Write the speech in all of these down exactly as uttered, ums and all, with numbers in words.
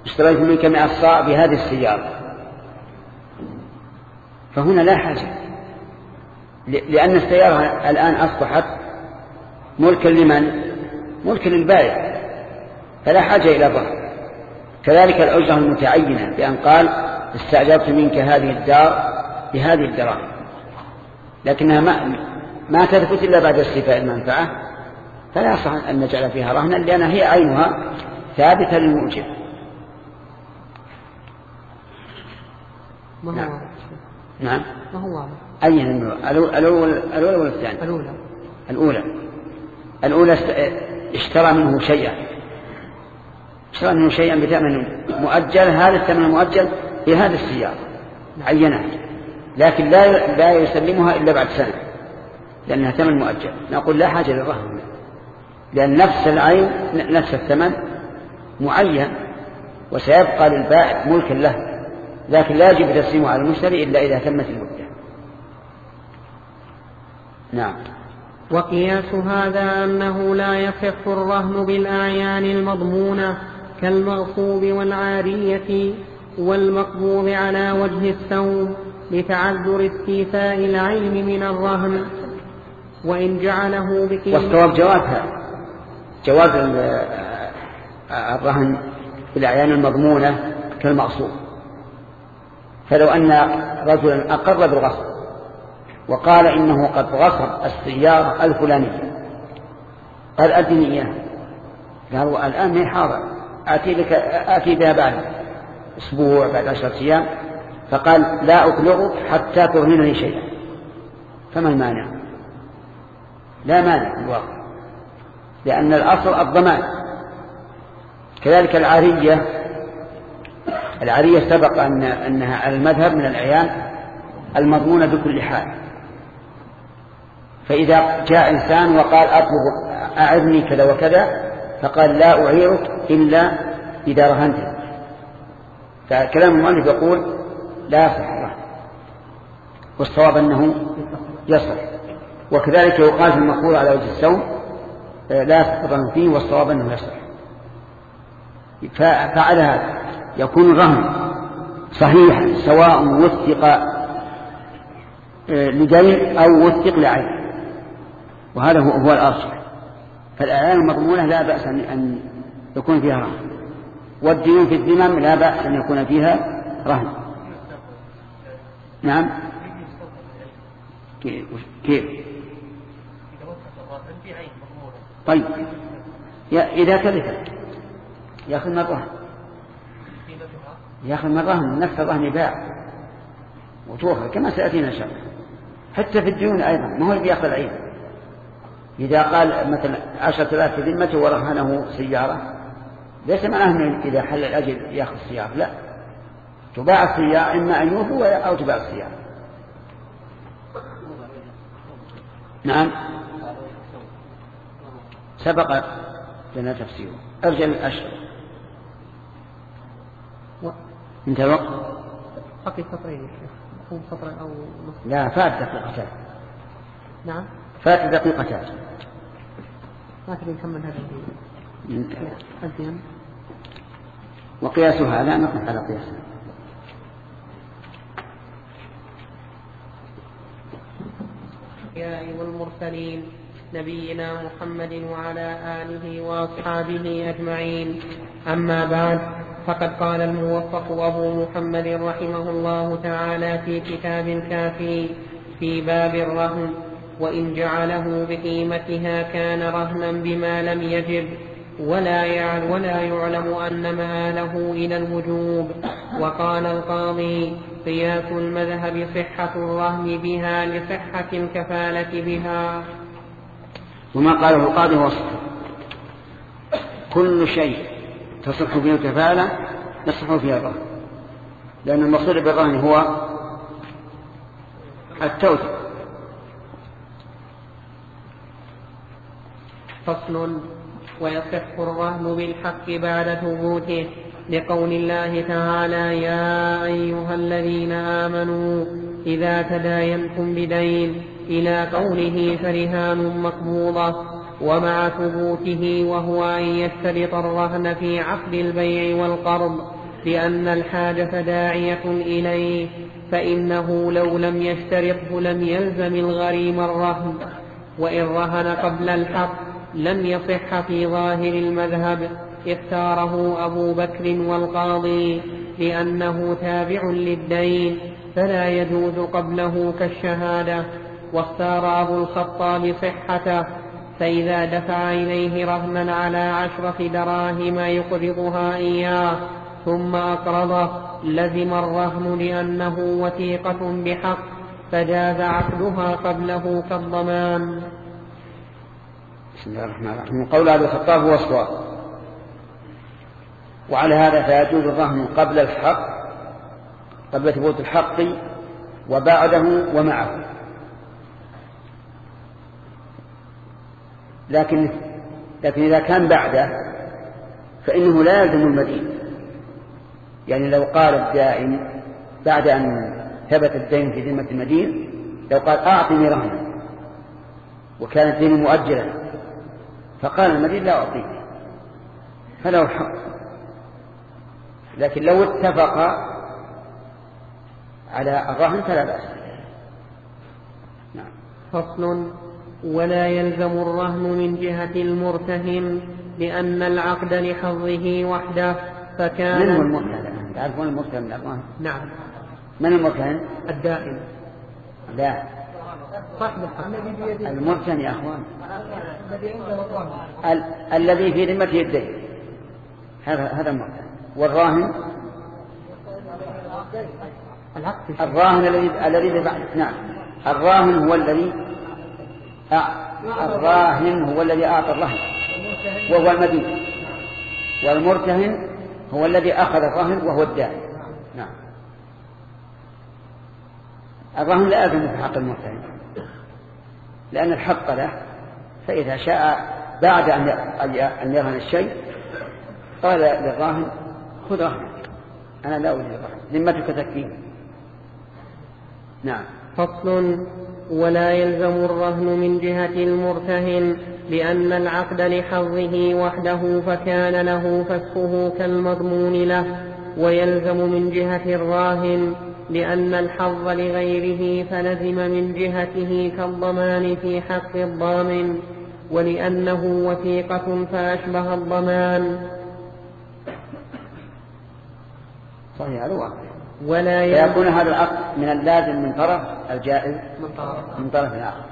اشتريت منك مئة صاع بهذه السيارة، فهنا لا حاجة، لأن السيارة الآن أصبحت ملكا لمن؟ ملكا للبائع، فلا حاجة إلى ضرر. كذلك الأجرة المتعينة بأن قال استأجرت منك هذه الدار بهذه الدراهم، لكنها ما, ما تثبت إلا بعد استيفاء المنفعة، فلا يصح أن نجعل فيها رهنا، لأنها هي عينها ثابتة للمؤجر. ما هو نعم. نعم. ما هو أي الأولى الأولى ولا الثانية؟ الأولى. الأولى الأولى اشترى منه شيئا اشترى منه شيئا بثمن مؤجل، هذا الثمن المؤجل في هذه السيارة عينها، لكن لا لا يسلمها إلا بعد سنة لأنها ثمن مؤجل. نقول لا حاجة للرهن، لأن نفس العين نفس الثمن معين وسيبقى للبائع ملكا له، لكن لا يجب تسليمه على المشتري إلا إذا تمت المدة. نعم. وقياس هذا أنه لا يصح الرهن بالأعيان المضمونة كالمغصوب والعارية والمقبوض على وجه السوم لتعذر استيفاء العين من الرهن، وإن جعله بقيمة. والصواب جوازها، جواز الرهن بالأعيان المضمونة كالمغصوب. فلو أن رجلا أقر بالغصب وقال إنه قد غصب السيارة الفلانية، قال أدني إياه، قالوا الآن ما حاضر، آتي بك آتي بها بعد أسبوع بعد عشرة أيام، فقال لا أبلغك حتى ترهنني شيئا، فما المانع؟ لا مانع في الواقع، لأن الأصل الضمان. كذلك العارية، العارية سبق أن أنها على المذهب من الأعيان المضمونة بكل حال. فإذا جاء إنسان وقال أطلب أعذني كذا وكذا، فقال لا أعيرك إلا إذا رهنت، فكلام المؤلف يقول لا يصح الرهن، والصواب أنه يصح. وكذلك يقال في المقبول على وجه السوم لا يصح الرهن فيه، والصواب أنه يصح. فعلى هذا يكون الرهن صحيحا سواء وثق لدين أو وثق لعين، وهذا هو, هو الأرجح. فالأعيان المضمونة لا بأس أن يكون فيها رهن، والديون في الذمم لا بأس أن يكون فيها رهن. نعم. كيف كيف طيب إذا تلفت يأخذ من الرهن، يأخذ من الرهن، نفس الرهن باع وتوخر كما سيأتينا إن شاء الله. حتى في الديون أيضا ما هو اللي بيأخذ العين. إذا قال مثلا عشرة آلاف في ذمته ورهنه سيارة، ليس معناه إذا حل الأجل يأخذ السيارة، لا، تباع السيارة إما أن يوفوا أو تباع السيارة. نعم سبق لنا تفسيره. أرجل الأشهر انت الوقت بقي سطرين يا شيخ، أو سطر أو نصف. لا فات دقيقتان. نعم فات دقيقتان. ما تبي نكمل هذا الدين. وقياسها لا نقف على قياسها. الأنبياء والمرسلين نبينا محمد وعلى آله وأصحابه أجمعين. أما بعد، فقد قال الموفق أبو محمد رحمه الله تعالى في كتاب الكافي في باب الرهن: وإن جعله بقيمتها كان رهنا بما لم يجب، ولا يعلم, ولا يعلم أن مآله إلى الوجوب. وقال القاضي: قياس المذهب صحة الرهن بها لصحة الكفالة بها. وما قاله القاضي هو صحيح، كل شيء تصح فيه الكفالة يصح فيه الرهن، لأن المقصود بالرهن هو التوثيق. فصل: ويصح الرهن بالحق بعد ثبوته، لقول الله تعالى: يا أيها الذين آمنوا إذا تداينتم بدين، إلى قوله: فرهان مقبوضة، ومع ثبوته وهو أن يشترط الرهن في عقد البيع والقرض لأن الحاجة داعية إليه، فإنه لو لم يشترطه لم يلزم الغريم الرهن، وإن رهن قبل الحق لم يصح في ظاهر المذهب، اختاره أبو بكر والقاضي لأنه تابع للدين فلا يجوز قبله كالشهادة، واختار أبو الخطاب صحته، فإذا دفع إليه رهنا على عشرة دراهم يقرضها إياه ثم أقرضه لزم الرهن لأنه وثيقة بحق، فجاز عقدها قبله كالضمان. بسم الله الرحمن الرحيم. قول أبي الخطاب هو الصواب، وعلى هذا فيجوز الرهن قبل الحق، قبل ثبوت الحق وبعده ومعه. لكن لكن إذا كان بعده فإنه لا يلزم المدين. يعني لو قال الدائن بعد أن ثبت الدين في ذمة المدين، لو قال أعطني رهنا وكان الدين مؤجلا، فقال المدين لا أعطيك، فله الحق. لكن لو اتفق على الرهن فلا بأس. نعم. فصل: ولا يلزم الرهن من جهة المرتهن لأن العقد لحظه وحده، فكان من هو المرتهن؟ تعرفون المرتهن من الرهن؟ نعم. من المرتهن؟ الدائن. لا، صاحب المرتهن يا أخوان ال... الذي في ذمته الدين، هذا هذا المرتهن. والراهن الراهن الذي الذي نعم الراهن هو الذي أ... الراهن هو الذي أعطى الرهن وهو المدين، والمرتهن هو الذي أخذ الرهن وهو الدائن. نعم. الرهن لا يلزم في حق المرتهن لأن الحق له، فإذا شاء بعد أن يرهن الشيء قال للراهن خذ رهنك، أنا لا أريد الرهن، ذمتك تكفيني. نعم. فصل: ولا يلزم الرهن من جهة المرتهن لأن العقد لحظه وحده، فكان له فسخه كالمضمون له، ويلزم من جهة الراهن لأن الحظ لغيره فلزم من جهته كالضمان في حق الضامن، ولأنه وثيقة فأشبه الضمان. صحيح. الواقع ولا يكون هذا العقد من اللازم من طرف الجائز من طرف الآخر.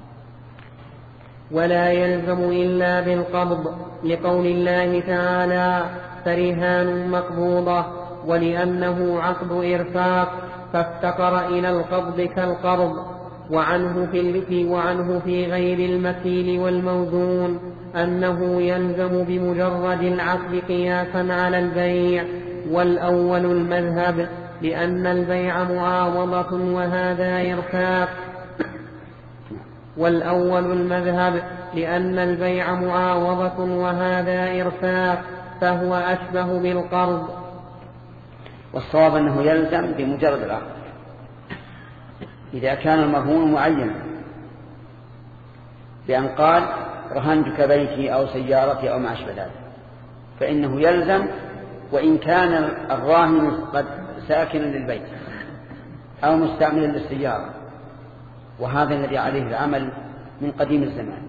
ولا يلزم إلا بالقبض لقول الله تعالى: فرهان مقبوضة، ولأنه عقد إرفاق فافتقر إلى القبض كالقرض. وعنه في, وعنه في غير المكيل والموزون أنه يلزم بمجرد العقد قياسا على البيع، والأول المذهب لأن البيع معاوضة وهذا إرفاق والأول المذهب لأن البيع معاوضة وهذا إرفاق، فهو أشبه بالقرض. والصواب أنه يلزم بمجرد العقد إذا كان المرهون معينا، بأن قال رهنتك بيتي أو سيارتي أو ما أشبه ذلك، فإنه يلزم وإن كان الراهن قد ساكنا للبيت أو مستعملا للسيارة، وهذا الذي عليه العمل من قديم الزمان.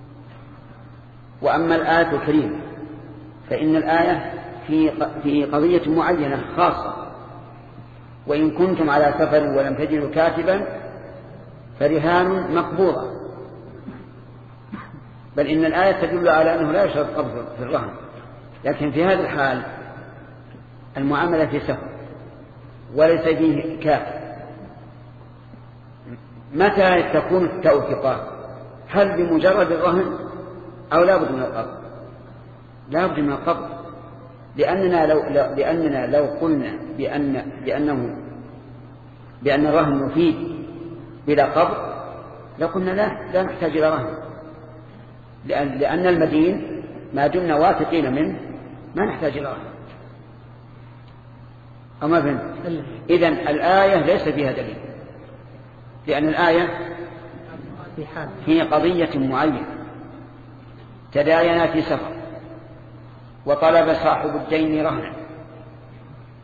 وأما الآية الكريمة فإن الآية في في قضية معينة خاصة: وإن كنتم على سفر ولم تجدوا كاتبا فرهان مقبوضة، بل إن الآية تدل على أنه لا يشرط قبض في الرهن. لكن في هذا الحال المعاملة في سفر وليس فيه كاتب، متى تكون التوثيقات؟ هل بمجرد الرهن أو لا بد من القبض؟ لا بد من القبض، لأننا لو لأننا لو قلنا بأن بأنه بأن الرهن مفيد بلا قبض لقلنا لا لا نحتاج إلى رهن، لأن لأن المدين ما دمنا واثقين منه ما نحتاج إلى رهن. أما فهمت؟ إذن الآية ليس فيها دليل، لأن الآية هي قضية معينة: تداينا في سفر وطلب صاحب الدين رهنا،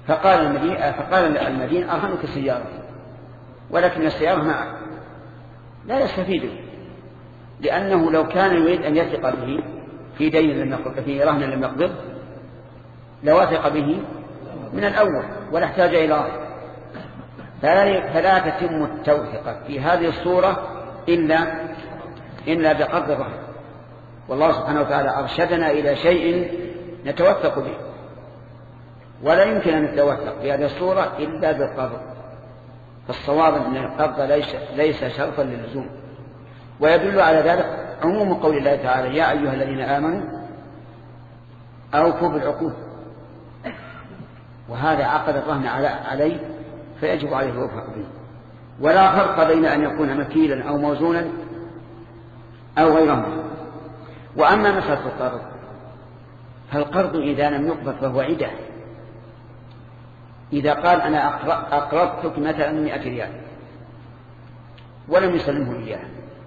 فقال المدين فقال المدين أرهنك سيارة، ولكن السيارة معه لا يستفيد، لأنه لو كان يريد أن يثق به في دين لم يقبض، في رهن لم يقبض، لوثق به من الأول ولا احتاج إلى رهن. فلا تتم التوثقة في هذه الصورة إلا إلا بقبض الرهن. والله سبحانه وتعالى أرشدنا إلى شيء نتوثق به، ولا يمكن أن نتوثق في هذه الصورة إلا بالقبض. فالصواب أن القبض ليس, ليس شرطا للزوم. ويدل على ذلك عموم قول الله تعالى: يا أيها الذين آمنوا أوفوا بالعقود. وهذا عقد الرهن عليه فيجب عليه الوفاء به، ولا فرق بين أن يكون مكيلا أو موزونا أو غيره. وأما مسألة القرض، فالقرض إذا لم يقبض فهو عدة. إذا قال أنا أقرضتك مثلا مئة ريال ولم يسلمه إياه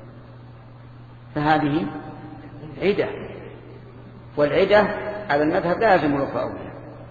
فهذه عدة، والعدة على المذهب لا يلزم الوفاء بها.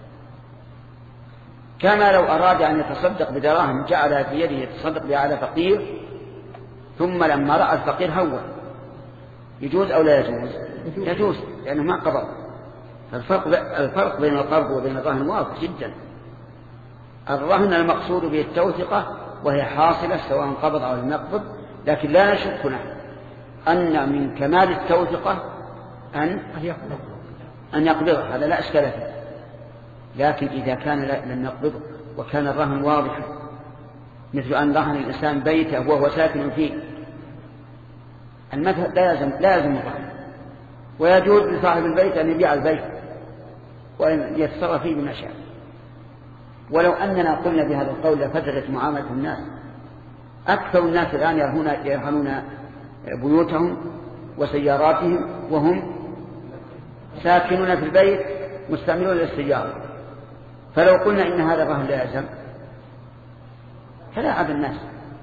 كما لو أراد أن يتصدق بدراهم جعلها في يده يتصدق بها على فقير، ثم لما رأى الفقير هون، يجوز أو لا يجوز؟ يجوز، لأنه ما قبض. الفرق, الفرق بين القرض وبين الرهن واضح جدا. الرهن المقصود به التوثقة، وهي حاصلة سواء قبض أو لم يقبض، لكن لا نشك نحن أن من كمال التوثقة أن أن يقبضه، هذا لا إشكال فيه. لكن إذا كان لم يقبضه وكان الرهن واضحا، مثل أن رهن الإنسان بيته وهو ساكن فيه، المذهب لا يلزم لا يلزم الرهن، ويجوز لصاحب البيت أن يبيع البيت وأن يتصرف فيه بما شاء. ولو أننا قلنا بهذا القول لفسدت معاملة الناس. أكثر الناس الآن يرهنون يرهنون بيوتهم وسياراتهم وهم ساكنون في البيت مستعملون للسيارة. فلو قلنا إن هذا الرهن لا يلزم فلا عاد الناس.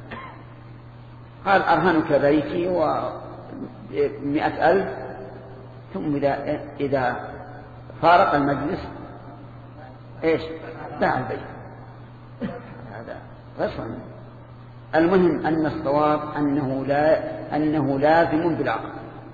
قال أرهنك بيتي ومئة ألف، ثم إذا, إذا فارق المجلس إيش باع البيت، هذا غصب. المهم أن الصواب أنه, لا أنه لازم بالعقد.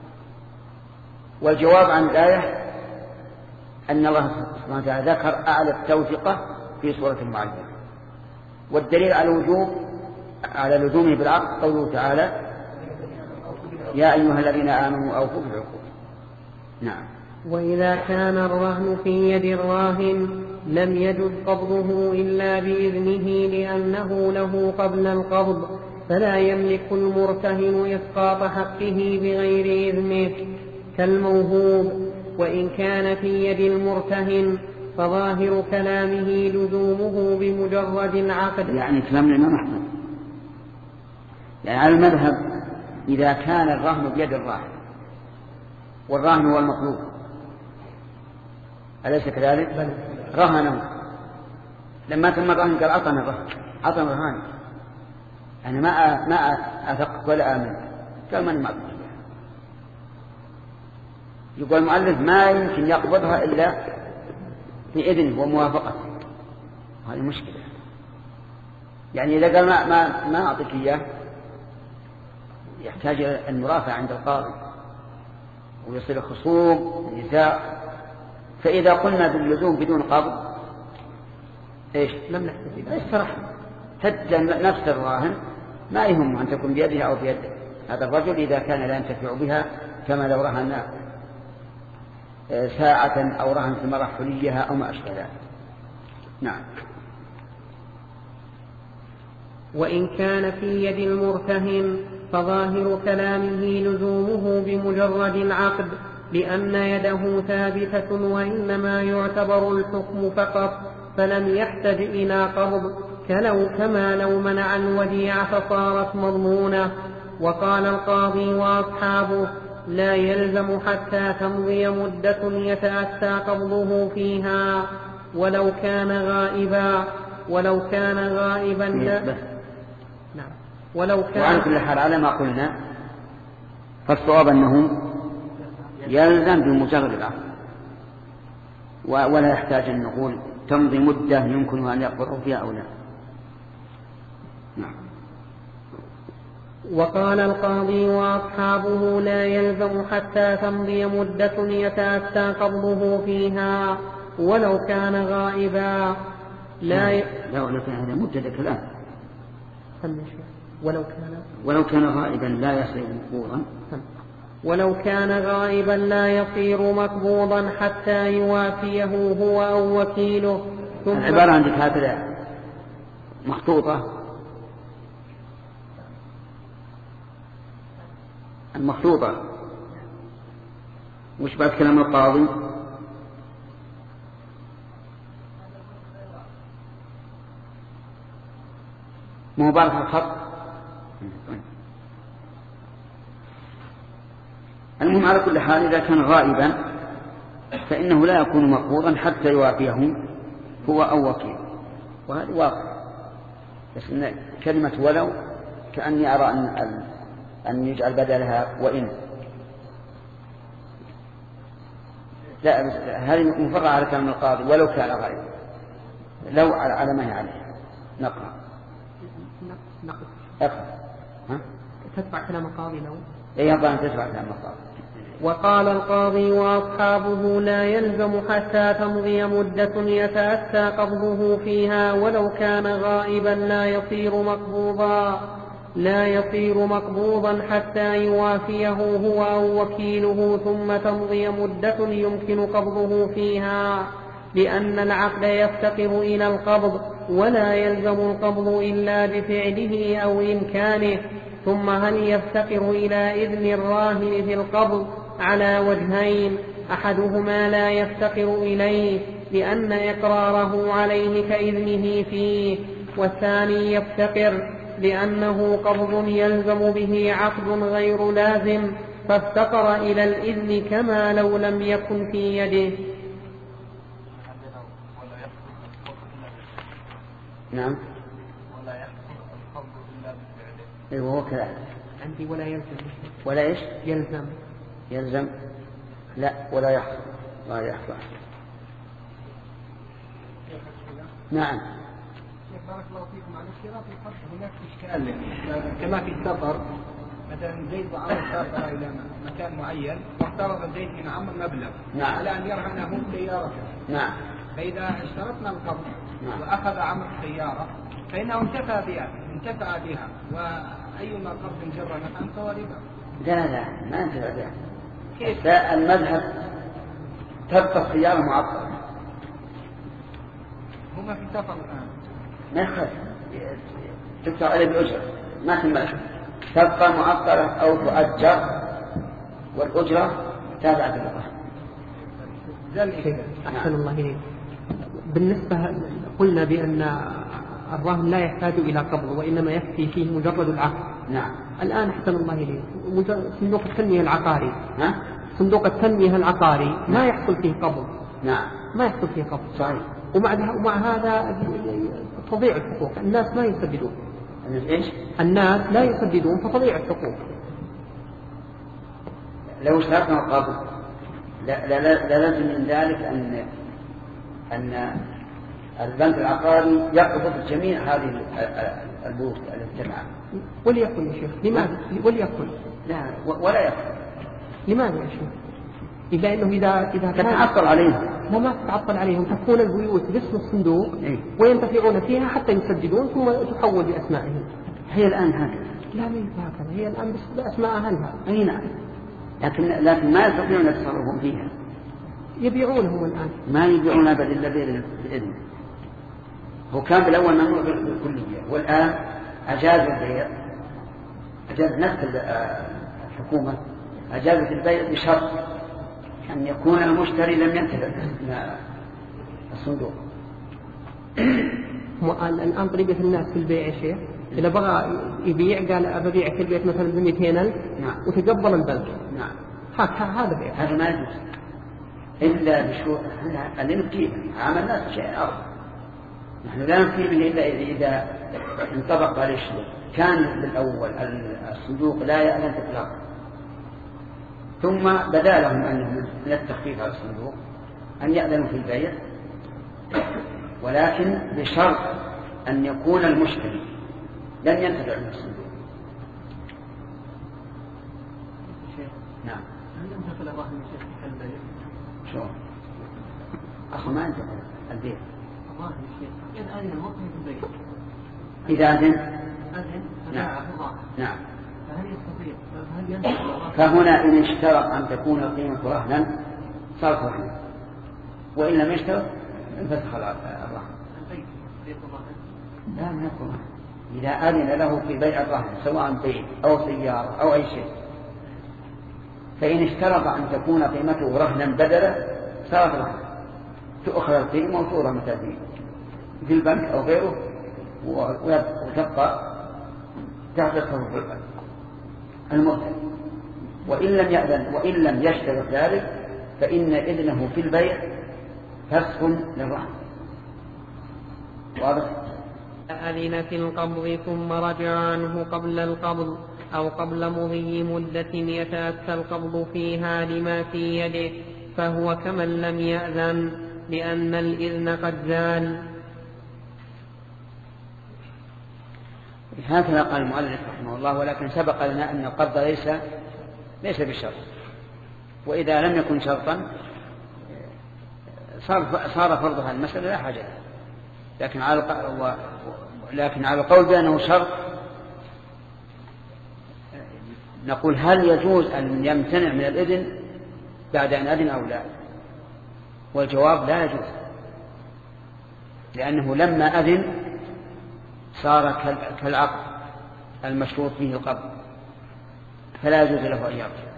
والجواب عن الآية أن الله سبحانه وتعالى ذكر أعلى التوثقة في سورة معينة، والدليل على وجوب على لزومه بالعقد قوله تعالى: يا أيها الذين آمنوا أوفوا بالعقود. نعم. وإذا كان الرهن في يد الراهن لم يجد قبضه إلا بإذنه لأنه له قبل القبض، فلا يملك المرتهن إسقاط حقه بغير إذنه كالموهوب. وإن كان في يد المرتهن فظاهر كلامه لزومه بمجرد العقد. يعني كلام الإمام أحمد، يعني على المذهب إذا كان الرهن بيد الراهن، والراهن هو المطلوب، أليس كذلك؟ رهنه، لما تم الرهن قال أعطنا الرهن، أعطنا الرهان، أنا ما ما أثق ولا آمن، قال من ما أقبل. يقول المؤلف ما يمكن يقبضها إلا بإذنه وموافقته، هذه مشكلة. يعني إذا قال ما ما ما أعطيك إياه يحتاج المرافعة عند القاضي ويصير خصوم نزاع. فإذا قلنا باللزوم بدون قبض إيش لم نحتفي استرح حتى نفس الراهن ما يهم أن تكون بيده أو بيد هذا الرجل إذا كان لا ينتفع بها، كما لو رهن ساعة أو رهن ثمرة حليها أو ما أشبه ذلك. نعم. وإن كان في يد المرتهن فظاهر كلامه لزومه بمجرد العقد، لأن يده ثابتة وإنما يعتبر الحكم فقط، فلم يحتج إلى قبض، كلو كما لو منع الوديعة فصارت مضمونة. وقال القاضي وأصحابه: لا يلزم حتى تمضي مدة يتأتى قبضه فيها ولو كان غائبا ولو كان غائبا لا. نعم. ولو كان. وعلى كل حال على ما قلنا فالصواب أنه يلزم بمجرد العقد، ولا يحتاج أن نقول تمضي مدة يمكنها أن يقبضه فيها أو لا. نعم. وقال القاضي وأصحابه لا يلزم حتى تمضي مدة يتأتى قبضه فيها ولو كان غائبا. لا ي... لا ولو كان هذا مدة كلام. ولو كان ولو كان غائبا لا يصير مقبوضا. ولو كان غائبا لا يصير مقبوضا حتى يوافيه هو أو وكيله. ثم العبارة عندك هكذا مخطوطة. المخطوطة وش بعد كلام القاضي؟ مبارك الخط. المهم على كل حال إذا كان غائبا فإنه لا يكون مقبوضا حتى يوافيه هو أو وكيله، وهذا واقع. بس إن كلمة ولو كأني أرى أن أن يجعل بدلها وإن. لا هذه مفرغة على كلام القاضي ولو كان غائبا، لو على ما هي عليه. نقرأ اقرأ. ها؟ تتبع كلام القاضي لو اي ينبغي ان تتبع كلام القاضي. وقال القاضي وأصحابه لا يلزم حتى تمضي مدة يتأتى قبضه فيها ولو كان غائبا لا يصير مقبوضا لا يصير مقبوضا حتى يوافيه هو أو وكيله ثم تمضي مدة يمكن قبضه فيها، لأن العقد يفتقر إلى القبض ولا يلزم القبض إلا بفعله أو إمكانه. ثم هل يفتقر إلى إذن الراهن في القبض على وجهين: أحدهما لا يفتقر إليه لأن إقراره عليه كإذنه فيه، والثاني يفتقر لأنه قبض يلزم به عقد غير لازم فافتقر إلى الإذن كما لو لم يكن في يده. نعم. ولا يحصل القبض إلا بفعله. ايوه هو كذا عندي ولا يلزم. ولا ايش؟ يلزم. يلزم لا ولا يحصل. لا يحصل. نعم. بارك الله فيكم. على اشتراط القبض هناك اشكال كما في السفر، مثلا زيد وعمر سافر الى مكان معين وافترض زيد من عمر مبلغ نعم. على ان يرهنه سيارته. نعم. فاذا اشترطنا القبض نعم. واخذ عمر السياره فانه انتفع بها انتفع بها وايما قبض جر نفعا فهو ربا. لا لا ما انتفع بها. كيف؟ المذهب تبقى السياره معطله. هما في سفر الان ما يخالف تكتب عليه بالأجرة ما تنملح، تبقى معطلة أو تؤجر والأجرة تابعة للرهن. أحسن الله إليك. بالنسبة قلنا بأن الرهن لا يحتاج إلى قبض وإنما يكفي فيه مجرد العقد. نعم. الآن أحسن الله إليك صندوق التنمية العقاري ها؟ صندوق التنمية العقاري ما يحصل فيه قبض. نعم. ما يحصل فيه قبض. صحيح. ومع ومع هذا تضيع الحقوق. الناس ما يسددون. إيش؟ الناس لا يسددون فتضيع الحقوق. لو اشترطنا القبض لا لا لا لازم من ذلك أن أن البنك العقاري يقبض جميع هذه البنوك التي. وليكن يا شيخ. لماذا؟ وليكن. لا ولا يكن. لماذا يا شيخ؟ إلا أنه إذا إذا تتعطل عليهم. لا ما تتعطل عليهم، تكون البيوت باسم الصندوق إيه؟ وينتفعون فيها حتى يسددون ثم تحول بأسمائهم. هي الآن هكذا. لا ما هكذا، هي الآن بأسماء أهلها. أي نعم. لكن لكن ما يستطيعون يتصرفون فيها. يبيعونهم الآن. ما يبيعون أبدا إلا بإذن. هو كان بالأول ممنوع بالكلية والآن أجاز البيع. أجاز نفس الحكومة أجازت البيع بشرط أن يكون المشتري لم ينتفع الصندوق. الآن طريقة الناس في البيع يا شيخ إذا بغى يبيع قال أبيع كل بيت مثلا ب مئتين ألف وتقبل البنك. نعم. هذا بيع. هذا ما يجوز إلا بشروط اللي نبكيه عملنا شيء آخر. نحن لا نبكي به إلا إذا انطبق عليه الشروط. كان بالأول الصندوق لا يعلن إطلاقا ثم بدا لهم أنهم من التخفيف على الصندوق أن يأذنوا في البيع ولكن بشرط أن يكون المشتري لن ينتفع من الصندوق. نعم. هل ينتقل الرهن من شيخ في البيع؟ شو؟ أخو ما ينتقل البيع. الرهن يا شيخ إذا أذن المطلق في البيع. إذا أذن؟ أذن نعم. الرهن. نعم. فهل يستطيع؟ هل ينتقل الرهن؟ فهنا إن اشترط أن تكون القيمة رهنا صارت رهنا، وإن لم يشترط انفسخ الرهن. البيع بيع الرهن؟ لا من يكون إذا أذن له في بيع الرهن سواء بيت أو سيارة أو أي شيء، فإن اشترط أن تكون قيمته رهنا بدلا صارت رهنا، تؤخذ القيمة وتورى مثلا في البنك أو غيره وتبقى تحت التصرف المرتد. وإن لم يأذن وإن لم يشترط ذلك فإن إذنه في البيع فسخ للرهن. واضح؟ أذن في القبض ثم رجع عنه قبل القبض أو قبل مضي مدة يتأتى القبض فيها لما في يده فهو كمن لم يأذن لأن الإذن قد زال. هكذا قال المؤلف رحمه الله، ولكن سبق لنا أن القبض ليس ليس بشرط، وإذا لم يكن شرطا صار صار فرضها المسألة لا حاجة، لكن على لكن على القول بأنه شرط نقول هل يجوز أن يمتنع من الإذن بعد أن أذن أو لا؟ والجواب لا يجوز، لأنه لما أذن صار كالعقد المشروط فيه القبض، فلا يجوز له أن يرجع.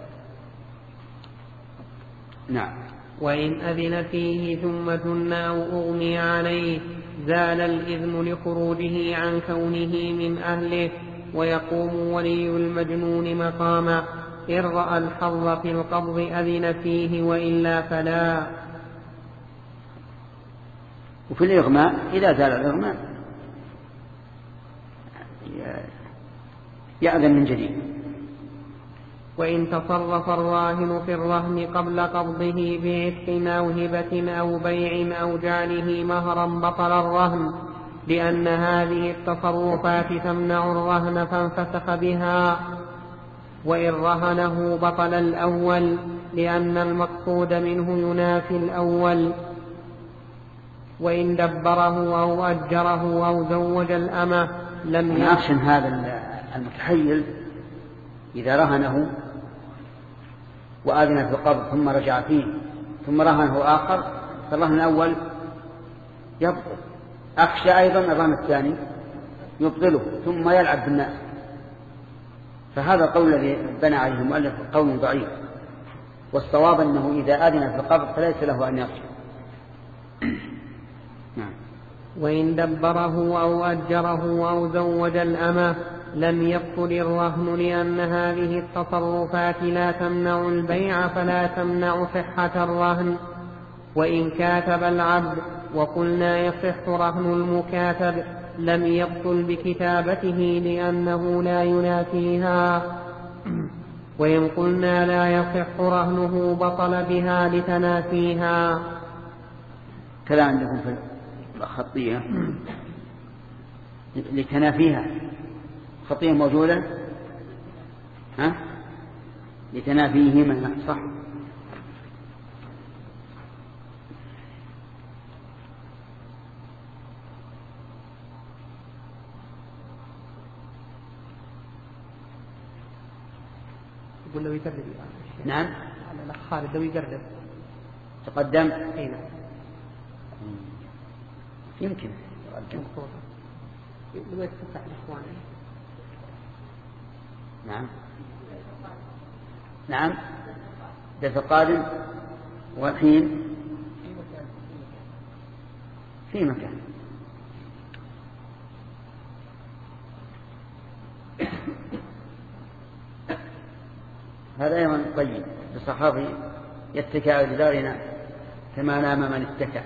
نعم. وإن أذن فيه ثم جن أو أغمي عليه زال الإذن لخروجه عن كونه من أهله، ويقوم ولي المجنون مقامه إن رأى الحظ في القبض أذن فيه وإلا فلا. وفي الإغماء إذا زال الإغماء يأذن من جديد. وإن تصرف الراهن في الرهن قبل قبضه بعتق أو هبة أو بيع أو جعله مهرا بطل الرهن، لأن هذه التصرفات تمنع الرهن فانفسخ بها. وإن رهنه بطل الأول لأن المقصود منه ينافي الأول. وإن دبره أو أجره أو زوج الأمة لم يأخشن هذا المتحيل إذا رهنه وآذن في القبض ثم رجع فيه ثم رهنه آخر فالرهن الأول يبطل. أخشى أيضا الرهن الثاني يبطله ثم يلعب بالناس. فهذا القول الذي بنى عليه المؤلف قول ضعيف، والصواب أنه إذا آذن في القبض فليس له أن يرجع. نعم. وإن دبره أو أجره أو زوج الأمة لم يبطل الرهن، لأن هذه التصرفات لا تمنع البيع فلا تمنع صحة الرهن. وإن كاتب العبد وقلنا يصح رهن المكاتب لم يبطل بكتابته لأنه لا ينافيها. وإن قلنا لا يصح رهنه بطل بها لتنافيها. كلا عندكم في الخطية لتنافيها، خطية موجودة ها لتنافيهما صح. يقول لو يقرب. نعم. الأخ خالد لو يقرب تقدم. أي نعم. يمكن لو يتفتح الإخوان. نعم نعم درس القادم والحين في مكان. هذا أيضا طيب بالصحابي يتكى على جدارنا كما نام من اتكى.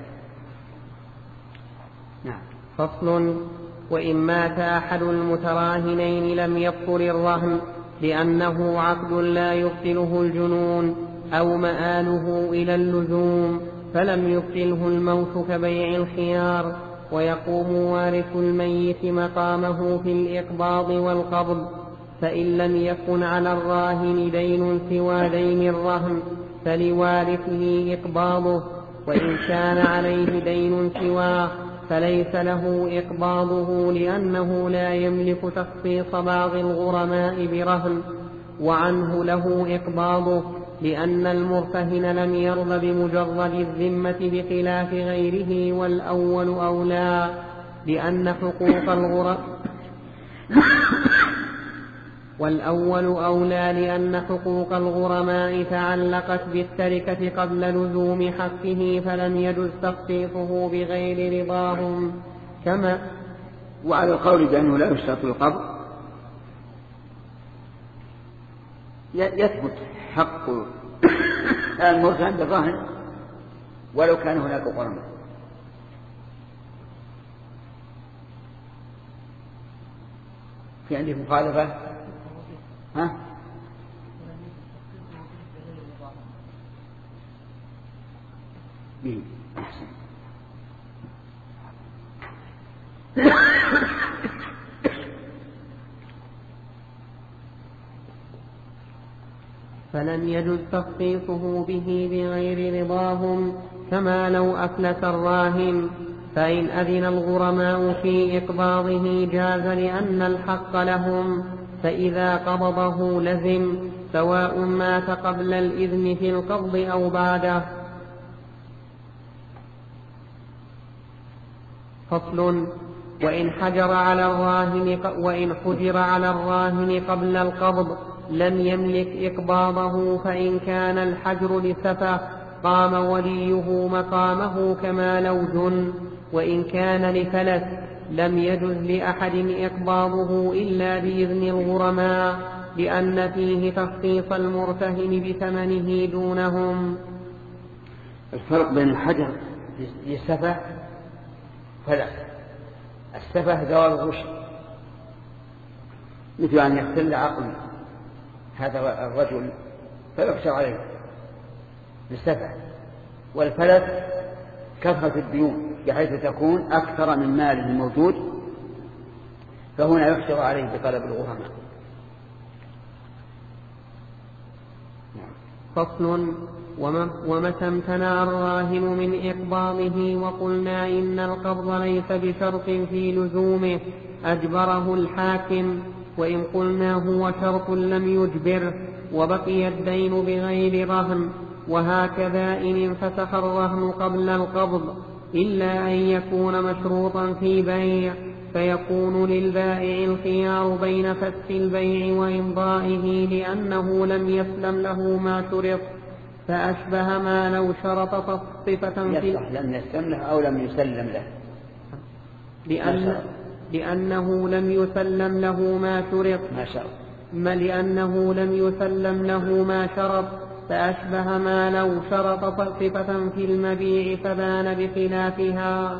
نعم. فصل. وإن مات أحد المتراهنين لم يبطل الرهن لأنه عقد لا يبطله الجنون أو مآله إلى اللزوم، فلم يبطله الموت كبيع الخيار، ويقوم وارث الميت مقامه في الإقباض والقبض. فإن لم يكن على الراهن دين سوى دين الرهن فلوارثه إقباضه، وإن كان عليه دين سواه فليس له إقباضه، لأنه لا يملك تخصيص بعض الغرماء برهن، وعنه له إقباضه، لأن المرتهن لم يرض بمجرد الذمة بخلاف غيره. والأول أولى لأن حقوق الغرماء والأول أولى لأن حقوق الغرماء تعلقت بالتركة قبل لزوم حقه، فلم يجز تخصيصه بغير رضاهم. كما وعلى القول بأنه لا يشترط القبض يثبت حق المرتهن بالرهن ولو كان هناك غرماء. في عندي مخالفة؟ ها؟ به أحسن. فلم يجز تخصيصه به بغير رضاهم، كما لو أفلس الراهن، فإن أذن الغرماء في إقباضه جاز لأن الحق لهم، فإذا قبضه لزم، سواء مات قبل الإذن في القبض أو بعده. فصل: وإن حجر على الراهن وإن حجر على الراهن قبل القبض لم يملك إقباضه، فإن كان الحجر لسفه قام وليه مقامه كما لو جن، وإن كان لفلس لم يجز لأحد إقباضه إلا بإذن الغرماء، لأن فيه تخصيص المرتهن بثمنه دونهم. الفرق بين الحجر للسفه فلس. السفه زوال الرشد، مثل أن يختل عقل هذا الرجل فيحجر عليه للسفه. والفلس كثرة الديون بحيث تكون أكثر من ماله الموجود، فهنا يحجر عليه بطلب الغرماء. فصل: ومتى امتنع الراهن من إقباضه وقلنا إن القبض ليس بشرط في لزومه أجبره الحاكم، وإن قلنا هو شرط لم يجبره وبقي الدين بغير رهن. وهكذا إن انفسخ الرهن قبل القبض إلا أن يكون مشروطا في بيع، فيكون للبائع الخيار بين فسخ البيع وإمضائه، لأنه لم يسلم له ما شرط، فأشبه ما لو شرط صفة في لم يسلم له أو لم يسلم له، لأن لأنه لم يسلم له ما شرط ما شرط ما لأنه لم يسلم له ما شرط فأشبه ما لو شرط صفة في المبيع فبان بخلافها.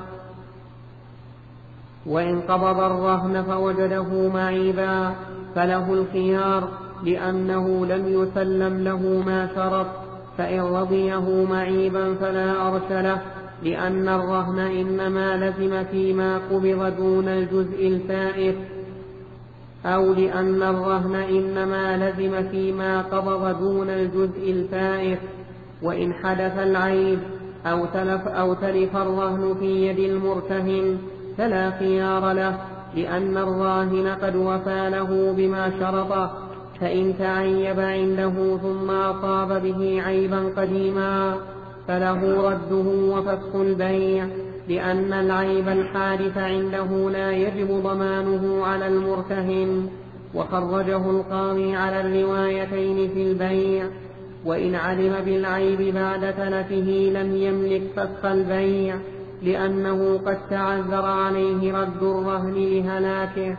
وإن قبض الرهن فوجده معيبا فله الخيار، لأنه لم يسلم له ما شرط، فإن رضيه معيبا فلا أرش له، لأن الرهن إنما لزم فيما قبض دون الجزء الفائت، أو لأن الرهن إنما لزم فيما قبض دون الجزء الفائت. وإن حدث العيب أو تلف, أو تلف الرهن في يد المرتهن فلا خيار له، لأن الراهن قد وفى له بما شرطه، فإن تعيب عنده ثم أصاب به عيبا قديما فله رده وفسخ البيع، لأن العيب الحادث عنده لا يجب ضمانه على المرتهن. وخرجه القاضي على الروايتين في البيع. وإن علم بالعيب بعد تلفه لم يملك فسخ البيع، لأنه قد تعذر عليه رد الرهن لهلاكه.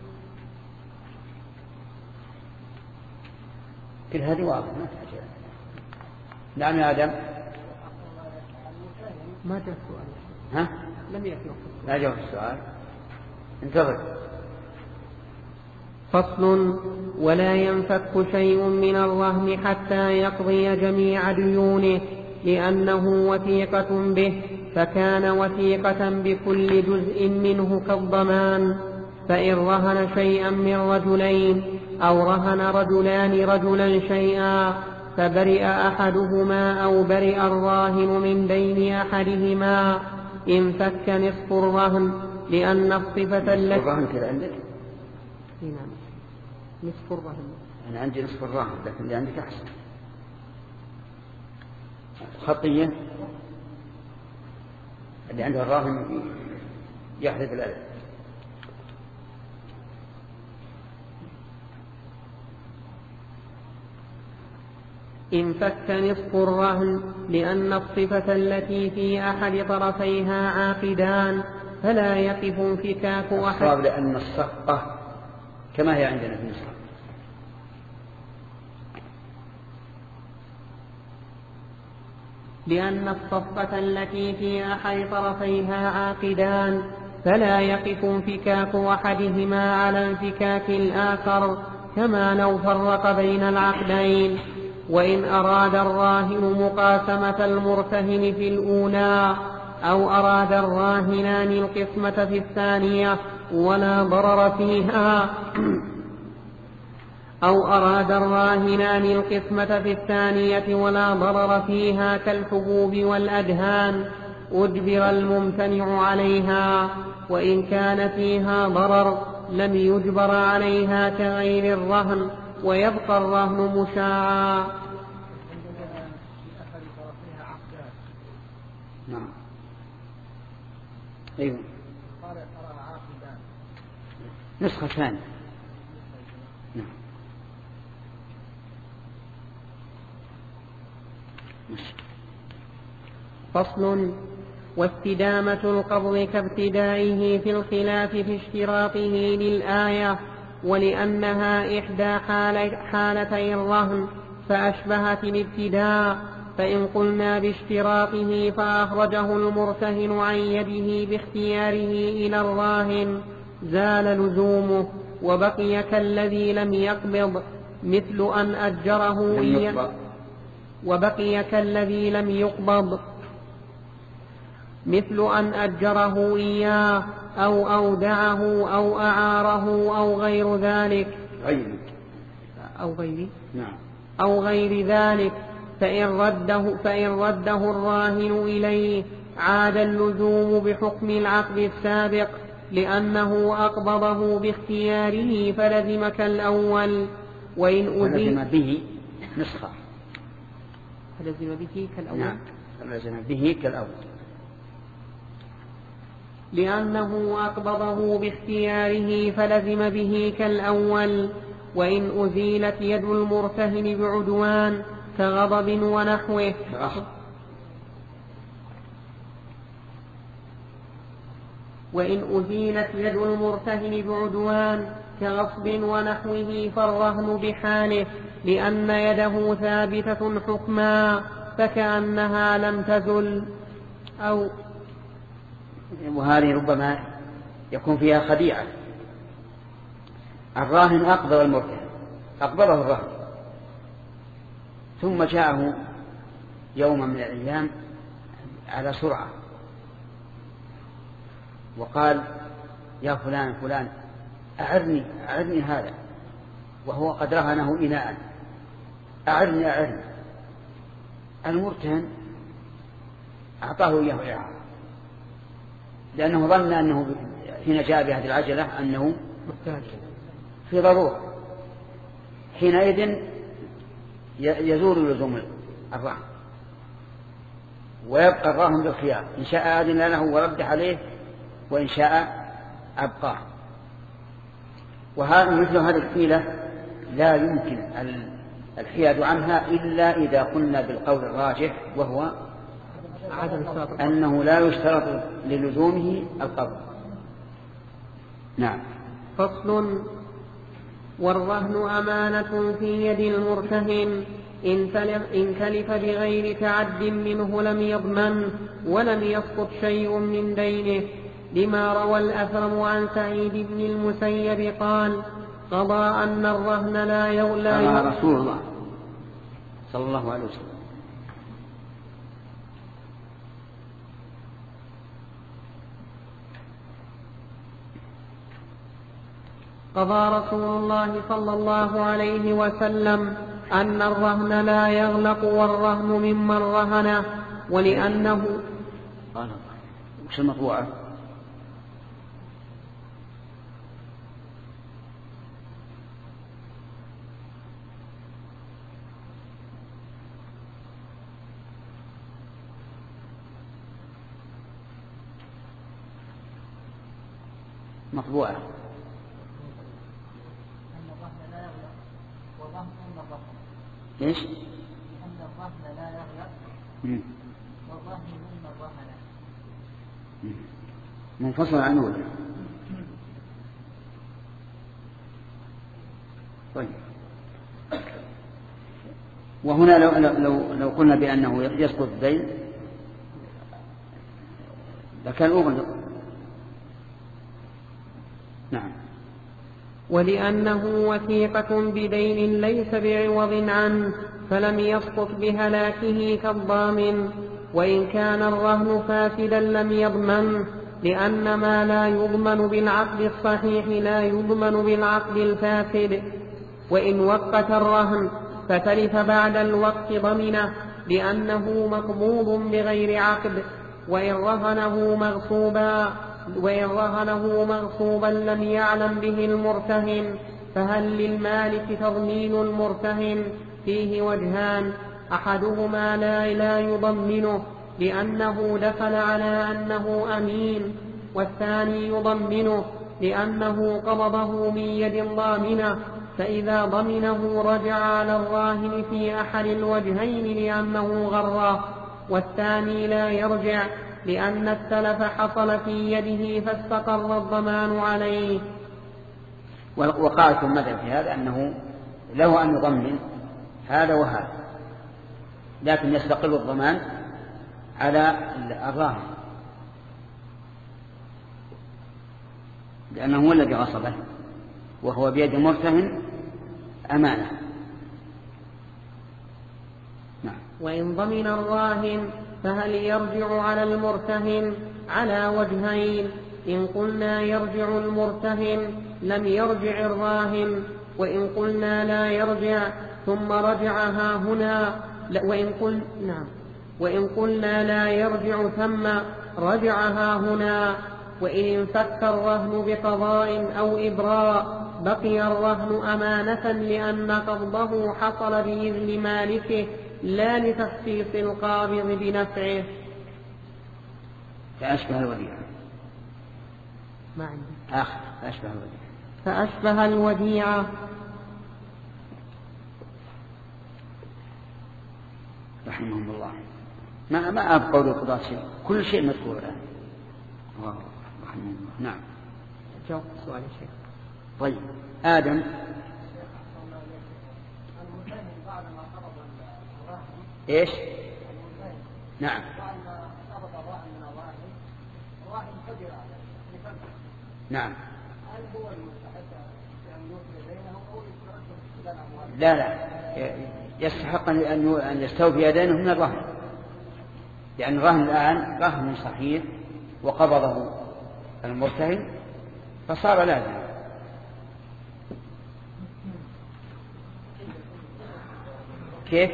كل هذه واضح ما تحتاج. نعم يا آدم. ما جاء السؤال. ها؟ لم يأتي. لا جاء السؤال. انتظر. فصل: ولا ينفك شيء من الرهن حتى يقضي جميع ديونه، لأنه وثيقة به، فكان وثيقة بكل جزء منه كالضمان. فإن رهن شيئا من رجلين أو رهن رجلان رجلا شيئا فبرئ أحدهما أو برئ الراهن من دين أحدهما انفك نصف الرهن، لأن الصفة التي الرهن كذا عندك؟ نعم نصف الرهن. أنا عندي نصف الرهن لكن اللي عندك أحسن. خطية اللي عنده الراهن يحذف الألف. انفك نصف الرهن، لأن الصفة التي في أحد طرفيها عاقدان فلا يقف انفكاك أحد. الصواب لأن الصفقة كما هي عندنا في النسخة. لأن الصفقة التي في أحد طرفيها عاقدان فلا يقف انفكاك أحدهما على انفكاك الآخر، كما لو فرق بين العقدين. وإن أراد الراهن مقاسمة المرتهن في الأولى أو أراد الراهنان القسمة في الثانية ولا ضرر فيها أو أراد الراهنان القسمة في الثانية ولا ضرر فيها كالحبوب والأدهان أجبر الممتنع عليها، وإن كان فيها ضرر لم يجبر عليها كغير الرهن ويبقى الرهن مشاعا. نعم. أيوه. نسخة ثانية. نعم. فصل. واستدامة القبض كابتدائه في الخلاف في اشتراطه للآية، ولأنها إحدى حالتي الرهن فأشبهت الابتداء. فإن قلنا باشتراطه فأخرجه المرتهن عن يده باختياره إلى الراهن زال لزومه، وبقي كالذي لم يقبض مثل أن أجره إياه وبقي كالذي لم يقبض مثل أن أجره إياه أو أودعه أو أعاره أو غير ذلك أو غير نعم أو غير ذلك فإن رده, فإن رده الراهن إليه عاد اللزوم بحكم العقد السابق، لأنه أقبضه باختياره فلزم كالأول. وإن فلزم به نسخة فلزم به كالأول. نعم فلزم به كالأول لأنه أقبضه باختياره فلزم به كالأول. وإن أزيلت يد المرتهن بعدوان كغضب ونحوه وإن أزيلت يد المرتهن بعدوان كغصب ونحوه فالرهن بحاله، لأن يده ثابتة حكما فكأنها لم تزل. أو وهذه ربما يكون فيها خديعة. الراهن أقبض المرتهن أقبضه الراهن، ثم جاءه يوما من الأيام على سرعة وقال يا فلان فلان أعرني أعرني هذا، وهو قد رهنه إناء، أعرني أعرني. المرتهن أعطاه إياه إعارة، لأنه ظن أنه حين جاء بهذه العجلة أنه محتاج في ضرورة، حينئذ يزول لزوم الرهن ويبقى الراهن بالخيار، إن شاء أذن له ورد عليه وإن شاء أبقاه. وهذا مثل هذه الحيلة لا يمكن الحياد عنها إلا إذا قلنا بالقول الراجح، وهو أنه لا يشترط للزومه القبض. نعم. فصل. والرهن أمانة في يد المرتهن، إن تلف بغير تعد منه لم يضمن ولم يسقط شيء من دينه، لما روى الأثرم عن سعيد بن المسيب قال قضى أن الرهن لا يولى قال رسول الله صلى الله عليه وسلم قضى رسول الله صلى الله عليه وسلم أن الرهن لا يغلق والرهن ممن رهنه ولأنه وش المطبوعة؟ مطبوعة ايش؟ أن الرهن لا يغلق والرهن ممن رهنه منفصل عن أولى. طيب وهنا لو لو لو قلنا بأنه يسقط الدين لكان أغلق. نعم. ولأنه وثيقة بدين ليس بعوض عنه فلم يسقط بهلاكه كالضامن، وإن كان الرهن فاسدا لم يضمنه، لأن ما لا يضمن بالعقد الصحيح لا يضمن بالعقد الفاسد. وإن وقت الرهن فتلف بعد الوقت ضمنه لأنه مقبوض بغير عقد، وإن رهنه مغصوبا وإن رهنه مغصوبا لم يعلم به المرتهن فهل للمالك تضمين المرتهن؟ فيه وجهان، أحدهما لا لا يضمنه لأنه دخل على أنه أمين، والثاني يضمنه لأنه قبضه من يد ضامنة، فإذا ضمنه رجع على الراهن في أحد الوجهين لأنه غره، والثاني لا يرجع لأن التلف حصل في يده فاستقر الضمان عليه. وقالت المذهب في هذا أنه له أن يضمن هذا وهذا، لكن يستقر الضمان على الراهن لأنه هو الذي غصبه وهو بيد مرتهن أمانة. نعم. وإن ضمن الراهن فهل يرجع على المرتهن؟ على وجهين، إن قلنا يرجع المرتهن لم يرجع الراهن، وإن قلنا لا يرجع ثم رجعها هنا وإن, قل... نعم. وإن قلنا لا يرجع ثم رجعها هنا. وإن انفك الرهن بقضاء أو إبراء بقي الرهن أمانة لأن قبضه حصل بإذن مالكه لا لتخصيص القابض بنفعه. فأشبه الوديعة معنى آخر فأشبه الوديعة فأشبه الوديعة. رحمهم الله. ما ما أبقوا للقضاء شيء، كل شيء مذكور الآن. رحمهم الله. نعم. جاوب سؤال شيء. طيب آدم. إيش؟ نعم. نعم. لا لا يستحق أن يستوفي دينه من الرهن، لأن الرهن الآن رهن صحيح وقبضه المرتهن فصار لازم. كيف؟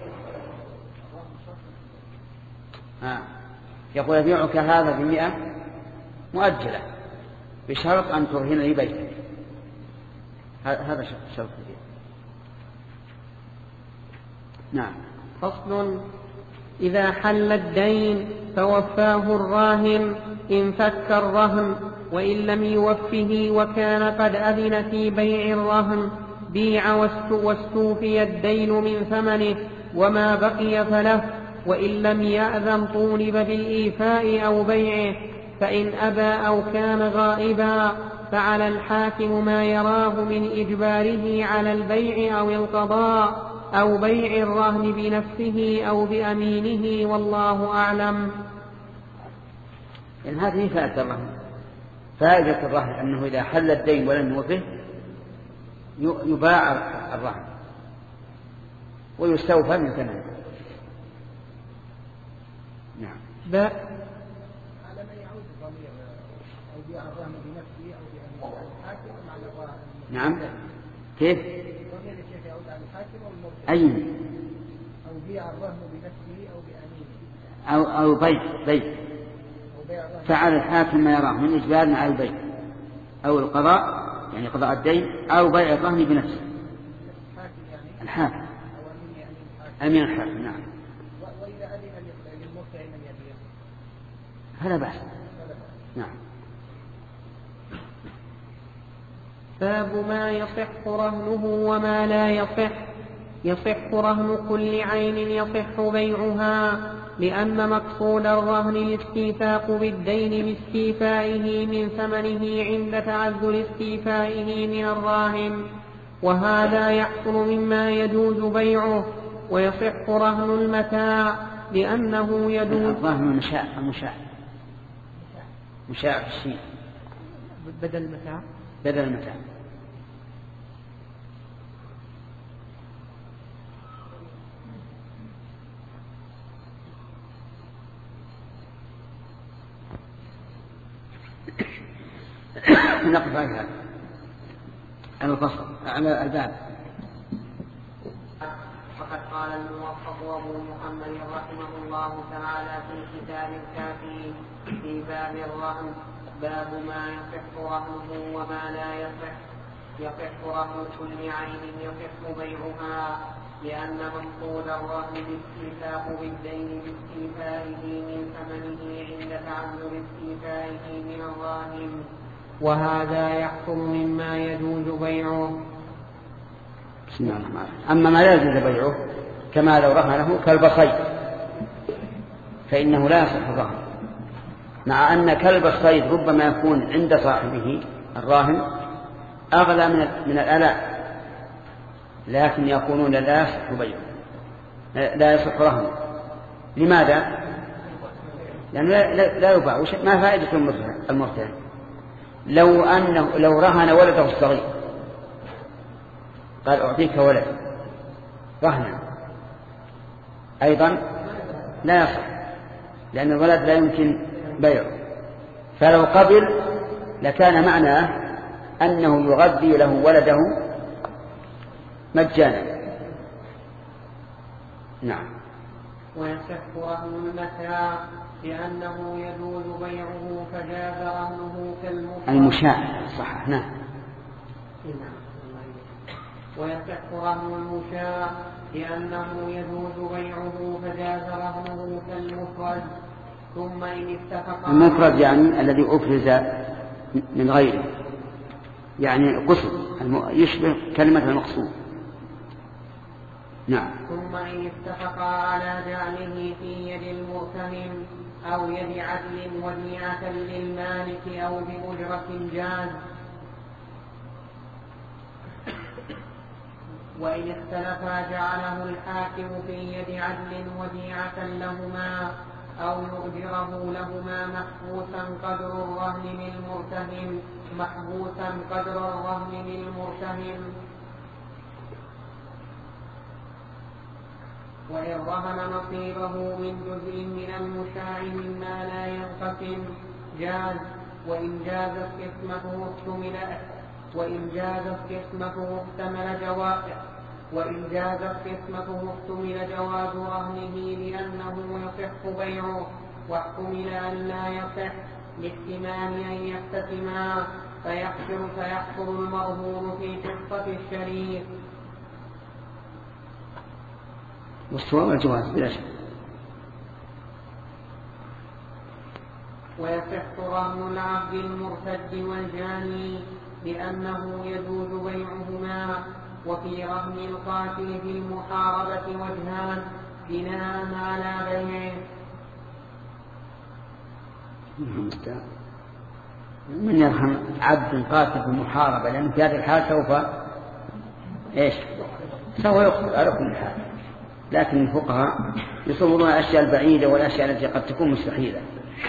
آه. يقول أبيعك هذا بمئة مؤجلة بشرط أن ترهن لي بيتك. هذا شرط. نعم. فصل. إذا حل الدين فوفاه الراهن انفك الرهن، وإن لم يوفه وكان قد أذن في بيع الرهن بيع واستوفي الدين من ثمنه وما بقي فله، وإن لم يأذن طولب بالإيفاء أو بيعه، فإن أبى أو كان غائبا فعلى الحاكم ما يراه من إجباره على البيع أو القضاء أو بيع الرهن بنفسه أو بأمينه، والله أعلم. إن هذه فائدة الرهن. فائدة الرهن أنه إذا حل الدين ولم يوفه يباع الرهن ويستوفى من ثمنه. نعم. على من يعود الضمير أو بيع الرهن بنفسه أو بأمينه الحاكم مع الرهن. نعم كيف؟ ضمير الشيخ يعود على الحاكم أو المرتهن. أي أو بيع الرهن بنفسه أو بأمينه. أو أو بيع بيع فعل الحاكم ما يراه من إجبار مع البيع أو القضاء يعني قضاء الدين أو بيع الرهن بنفسه. الحاكم أمين الحاكم. نعم. وإذا أذن للمرتهن أن يبيع فلا بأس. نعم. باب ما يصح رهنه وما لا يصح. يصح رهن كل عين يصح بيعها لأن مقصود الرهن الاستيثاق بالدين باستيفائه من ثمنه عند تعذر استيفائه من الراهن، وهذا يحصل مما يجوز بيعه. ويصح رهن المتاع لأنه يجوز رهن المشاع المشاع مشاع في الشيء بدل المتاع بدل المتاع. نقف على هذا على الفصل على الباب. وقد قال الموفق أبو محمد رحمه الله تعالى في كتاب الكافي في باب الرهن: باب ما يصح رهنه وما لا يصح. يصح رهن كل عين يصح بيعها لأن مقصود الرهن الاستيثاق بالدين باستيفائه من ثمنه عند تعذر استيفائه من الراهن، وهذا يحصل مما يجوز بيعه. بسم الله الرحمن الرحيم. أما ما لا يجوز بيعه كما لو رهنه كالبصيد فإنه لا يصح الرهن، مع أن كلب الصيد ربما يكون عند صاحبه الراهن أغلى من من الآلاء، لكن يقولون لا يصح بيعه لا يصح رهنه. لماذا؟ لأنه لا, لا يباع. ما فائدة المرتهن؟ لو أنه لو رهن ولده الصغير قال أعطيك ولد رهنا أيضا لا يصح، لأن الولد لا يمكن بيعه. فلو قبل لكان معناه أنه يغذي له ولده مجانا. نعم. ويصح رهن المتاع لأنه يجوز بيعه فجاز رهنه كالمشاع المشاع صح. نعم. ويصح رهن المشاع لأنه يجوز بيعه فجاز رهنه كالمفرد. ثم إن اتفق المفرد يعني الذي أفرز من غيره، يعني قصد يشبه كلمة المقصود. نعم. ثم إن اتفقا على جعله في يد المرتهن أو يد عدل وديعة للمالك أو بأجرة جاز. وإن اختلفا جعله الحاكم في يد عدل وديعة لهما أو يؤجره لهما محبوسا قدر الرهن للمرتهن محبوسا قدر الرهن للمرتهن. وإن رهن نصيبه من جزء من المشاع مما لا ينقسم جاز. وإن جازت قسمته احتمل وإن جازت قسمته احتمل جواز وإن جازت قسمته احتمل جواز رهنه لأنه يصح بيعه، واحتمل أن لا يصح لاحتمال أن يقتسما فيحصل فيحصل المرهون في قصة الشريك. والصواب الجواز بلا شك. ويصح رهن العبد المرتد والجاني لأنه يجوز بيعهما. وفي رهن القاتل في المحاربة وجهان بناء على بيعه. من يرهن عبد قاتل في المحاربة؟ لأنه في هذه الحال سوف إيش سوف يقتل على كل حال، لكن الفقهاء يصورون الأشياء البعيدة والأشياء التي قد تكون مستحيلة.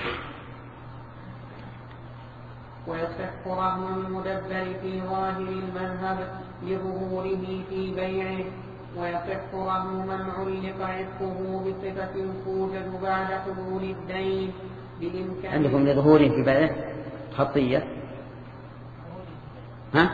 ويصح رهن المدبر في ظاهر المذهب لظهوره في بيعه. ويصح رهن من علق عتقه بصفة توجد بعد حلول الدين بإمكان عندكم لظهوره في بيعه خطية. ها؟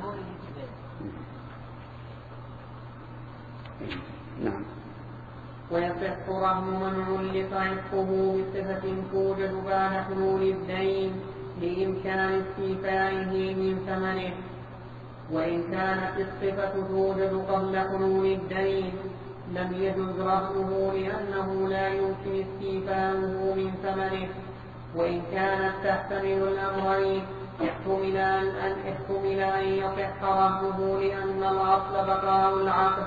نعم. ويصح رهن من علق عتقه بصفة توجد بعد حلول الدين لإمكان استيفائه من ثمنه، وإن كانت الصفة توجد قبل حلول الدين لم يجوز رهنه لأنه لا يمكن استيفاؤه من ثمنه. وإن كانت تحتمل الأمرين احتمل أن احتمل أن يصح رهنه لأن الأصل بقاء العقد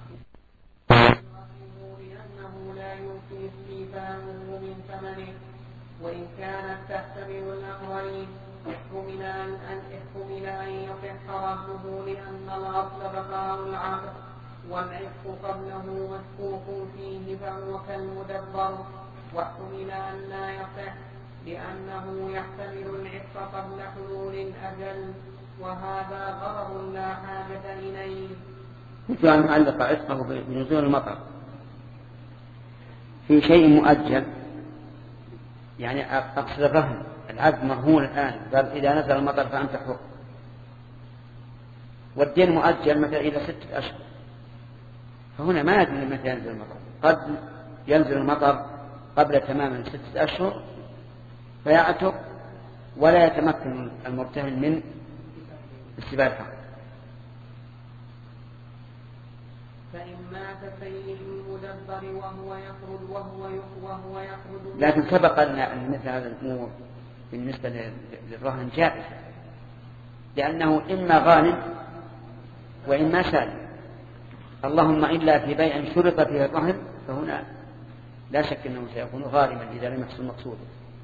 لأنه لا يمكن استيفاؤه من ثمنه. وإن كانت تحتمل الأمرين احتمل أن احتمل أن يصح رهنه لأن الأصل بقاء العقد والعتق قبله مشكوك فيه فهو كالمدبر. واحتمل أن لا يصح لأنه يحتمل العتق قبل حلول الأجل، وهذا غرض لا حاجة إليه. مثل أن يعلق عتقه بنزول المطر في شيء مؤجل، يعني أقصد الرهن، العبد مرهون الآن، قال إذا نزل المطر فأنت حر، والدين مؤجل مثلا إلى ستة أشهر، فهنا ما يدري متى ينزل المطر، قد ينزل المطر قبل تمام ستة أشهر فيعتق ولا يتمكن المرتهن من استيفاء الحق. فإن مات سيد المدبر وهو يخرج وهو وهو يخرج لكن سبق أن مثل هذا الأمور بالنسبة للرهن جائز، لأنه إما غانم وإما سالم، اللهم إلا في بيع شرط فيه الرهن فهنا لا شك أنه سيكون غارما إذا لم يحصل مقصوده.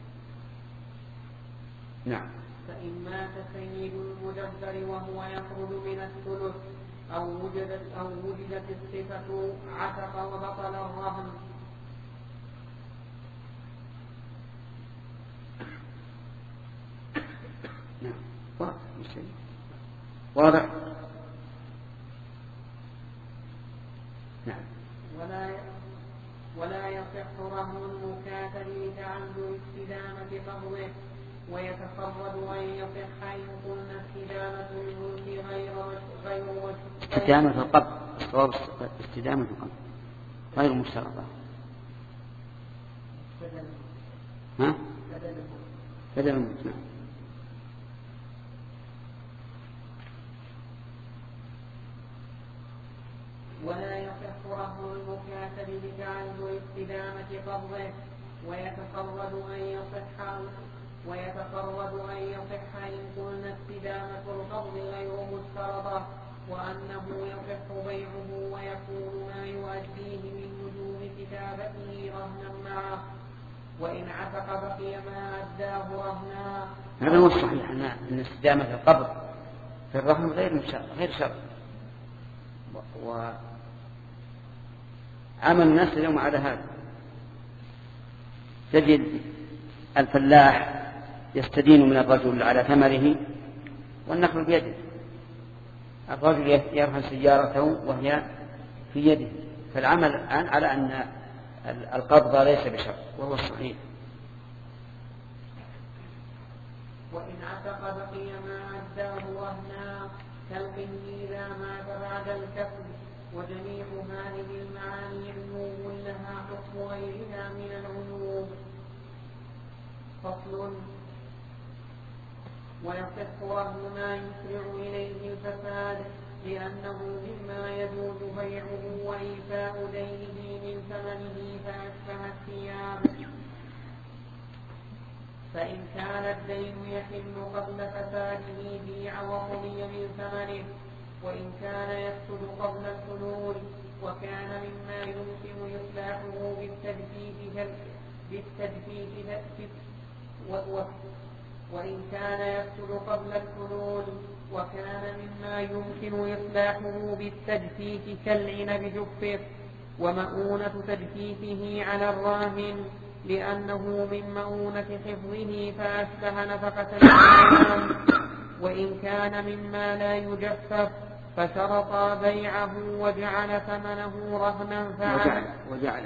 نعم. فإن مات سيد المدبر وهو يخرج من الثلث أو وجدت أو وجدت الصفة عتق وبطل الرهن. نعم. واضح. نعم. ولا ولا يصح رهن المكاتب لتعذر استدامة قبضه، ويتفرد أن يصح إن قلنا استدامة الملك غير غير استدامة القبض، الصواب استدامة القبض غير مشترطة. ها؟ بدل الموت. نعم. ولا يصح رهن المكاتب لتعذر استدامة قبضه، ويتفرد أن يصح ويتفرد أن يصح إن قلنا استدامة القبض غير مشترطة، وأنه يصح بيعه ويكون ما يؤديه من وجوب كتابته رهنا معه، وإن عتق بقي ما أداه رهنا. هذا هو الصحيح أن استدامة القبض في الرهن غير غير شرط. وعمل الناس اليوم على هذا، تجد الفلاح يستدين من الرجل على ثمره والنخل بيده، الرجل يرهن سيارته وهي في يده، فالعمل الآن على أن القبض ليس بشرط وهو الصحيح. وإن عتق بقي ما أداه رهنا كالقن إذا مات بعد الكفر، وجميع هذه المعاني عيوب لها حكم غيرها من العيوب. فصل. ويصح رهن ما يسرع إليه الفساد لأنه مما يجوز بيعه وإيفاء دينه من ثمنه فأشبه الثياب. فإن كان الدين يحل قبل فساده بيع وقضي من ثمنه، وإن كان يفسد قبل الحلول وكان مما يمكن إصلاحه بالتجديد بالتجديد وإن كان يفسد قبل الحلول وكان مما يمكن إصلاحه بالتجفيف كالعنب جفف، ومؤونة تجفيفه على الراهن لأنه من مؤونة حفظه فأشبه نفقة الإمام. وإن كان مما لا يجفف فشرطا بيعه وجعل ثمنه رهنا فعل وجعل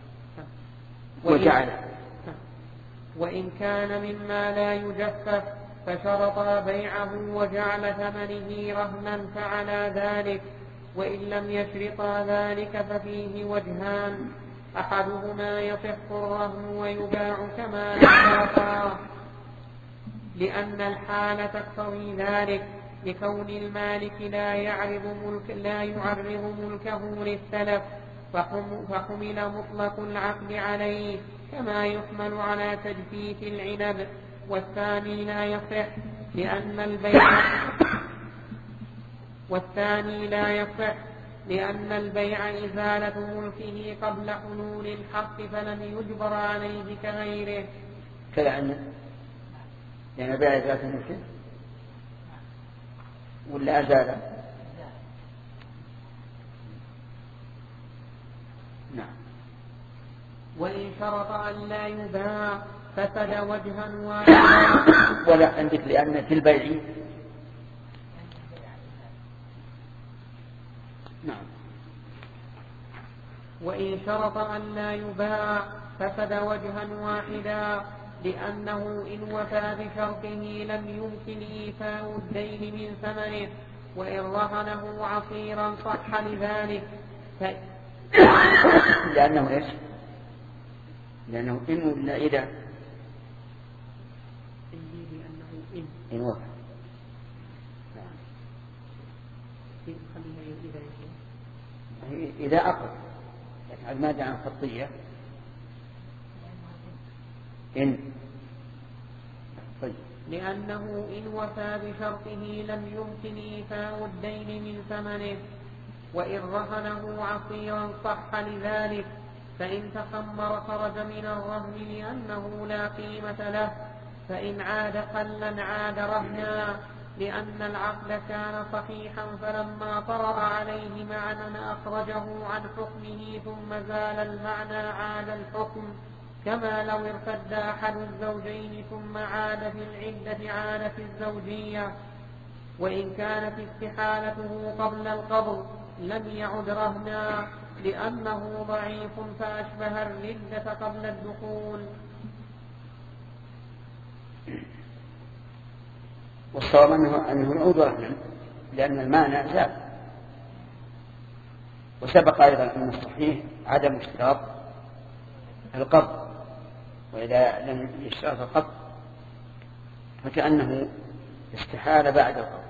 وجعل وإن كان مما لا يجفف فشرطا بيعه وجعل ثمنه رهنا فعلى ذلك، وإن لم يشرطا ذلك ففيه وجهان: أحدهما يصح الرهن ويباع كما اشترطا، لأن الحال تقتضي ذلك، لكون المالك لا يعرض ملك لا يعرض ملكه للسلف، فحمل مطلق العقد عليه كما يحمل على تجفيف العنب. والثاني لا يصح لأن البيع والثاني لا يصح لأن البيع إزالة ملكه قبل حلول الحق، فلم يجبر عليه كغيره. كلام يعني البيع إزالة ملكه ولا أزالة؟ نعم. وإن شرط أن لا يباع فسد وجها واحدا. ولا عندك لأن في البيع نعم. وإن شرط أن لا يباع فسد وجها واحدا، لأنه إن وفى بشرطه لم يمكن إيفاء الدين من ثمنه، وإن رهنه عصيرا صح لذلك. ف... لأنه إيش؟ لأنه إن ولا إذا؟ لأنه إن إن وفى. إذا أقل، لكن ماذا عن خطية؟ إن طيب. لأنه إن وفى بشرطه لم يمكن إيفاء الدين من ثمنه، وإن رهنه عصيرا صح لذلك. فإن تخمر خرج من الرهن لأنه لا قيمة له، فإن عاد قلا عاد رهنا، لأن العقد كان صحيحا، فلما طرأ عليه معنى أخرجه عن حكمه ثم زال المعنى عاد الحكم، كما لو ارتد أحد الزوجين ثم عاد في العدة عاد في الزوجية. وإن كانت استحالته قبل القبض لم يعد رهنا، لأنه ضعيف فأشبه الردة قبل الدخول. والصواب أنه, أنه يعود رهنا لأن المانع زال. وسبق أيضا أن الصحيح عدم اشتراط القبض، وإذا لم يشترط القبض فكأنه استحال بعد القبض.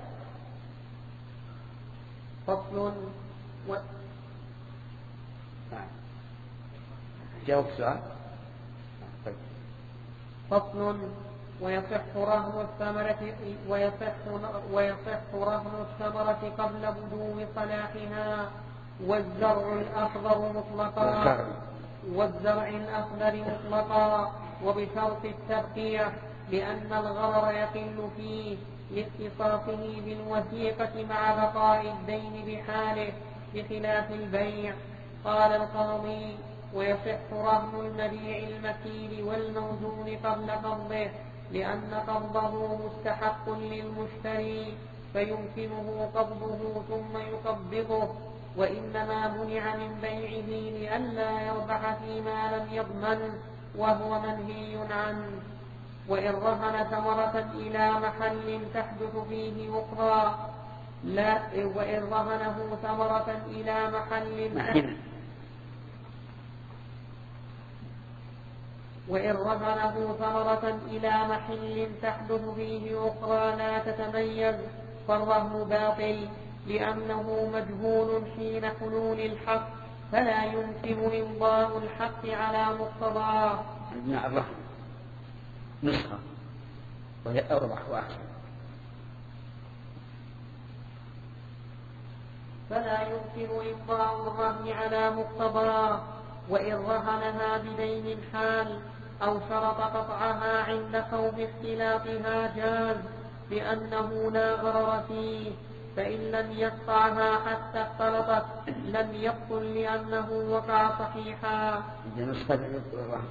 فصل و... جاوب السؤال. فصل ويصح رهن الثمرة ويصح ويصح رهن الثمرة قبل بدو صلاحها، والزرع الأخضر مطلقا والزرع الأخضر مطلقا وبشرط التبقية، لأن الغرر يقل فيه لاختصاصه بالوثيقة مع بقاء الدين بحاله، بخلاف البيع. قال القاضي: ويصح رهن المبيع المكيل والموزون قبل قبضه، لأن قبضه مستحق للمشتري فيمكنه قبضه ثم يقبضه، وإنما منع من بيعه لئلا يربح فيما لم يضمن، وهو منهي عنه. وإن رهن ثمرة إلى محل تحدث فيه أخرى لا وإن رهنه ثمرة إلى محل تحدث وإن رهنه ثمرة إلى محل تحدث فيه أخرى لا تتميز فالرهن باطل، لأنه مجهول حين حلول الحق، فلا يمكن إمضاء الحق على مقتضاه. عندنا الرهن نسخة وهي أربح وأحسن، فلا يمكن إمضاء الرهن على مقتضاه. وإن رهنها بدين حال أو شرط قطعها عند خوف اختلافها جاز، لأنه لا غرر فيه، فإن لم يقطعها حتى اختلطت لم يبطل لأنه وقع صحيحا. نسخة الرهن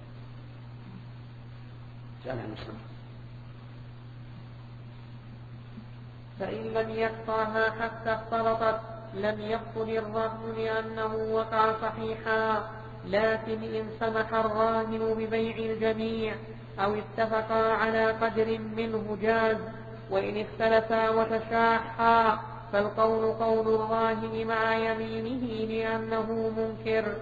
فإن لم يقطعها حتى اختلطت لم يبطل الرهن لأنه وقع صحيحا. لكن إن سمح الراهن ببيع الجميع أو اتفقا على قدر منه جاز، وإن اختلفا وتشاحا فالقول قول الراهن مع يمينه لأنه منكر.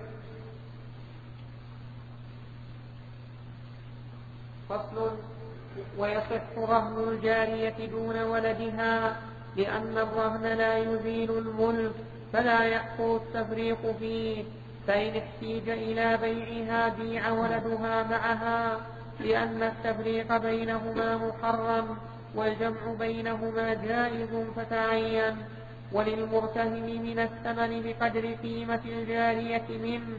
فصل. ويصح رهن الجارية دون ولدها، لأن الرهن لا يزيل الملك فلا يحصل التفريق فيه، فإن احتيج إلى بيعها بيع ولدها معها، لأن التفريق بينهما محرم والجمع بينهما جائز فتعين. وللمرتهن من الثمن بقدر قيمة الجارية منه،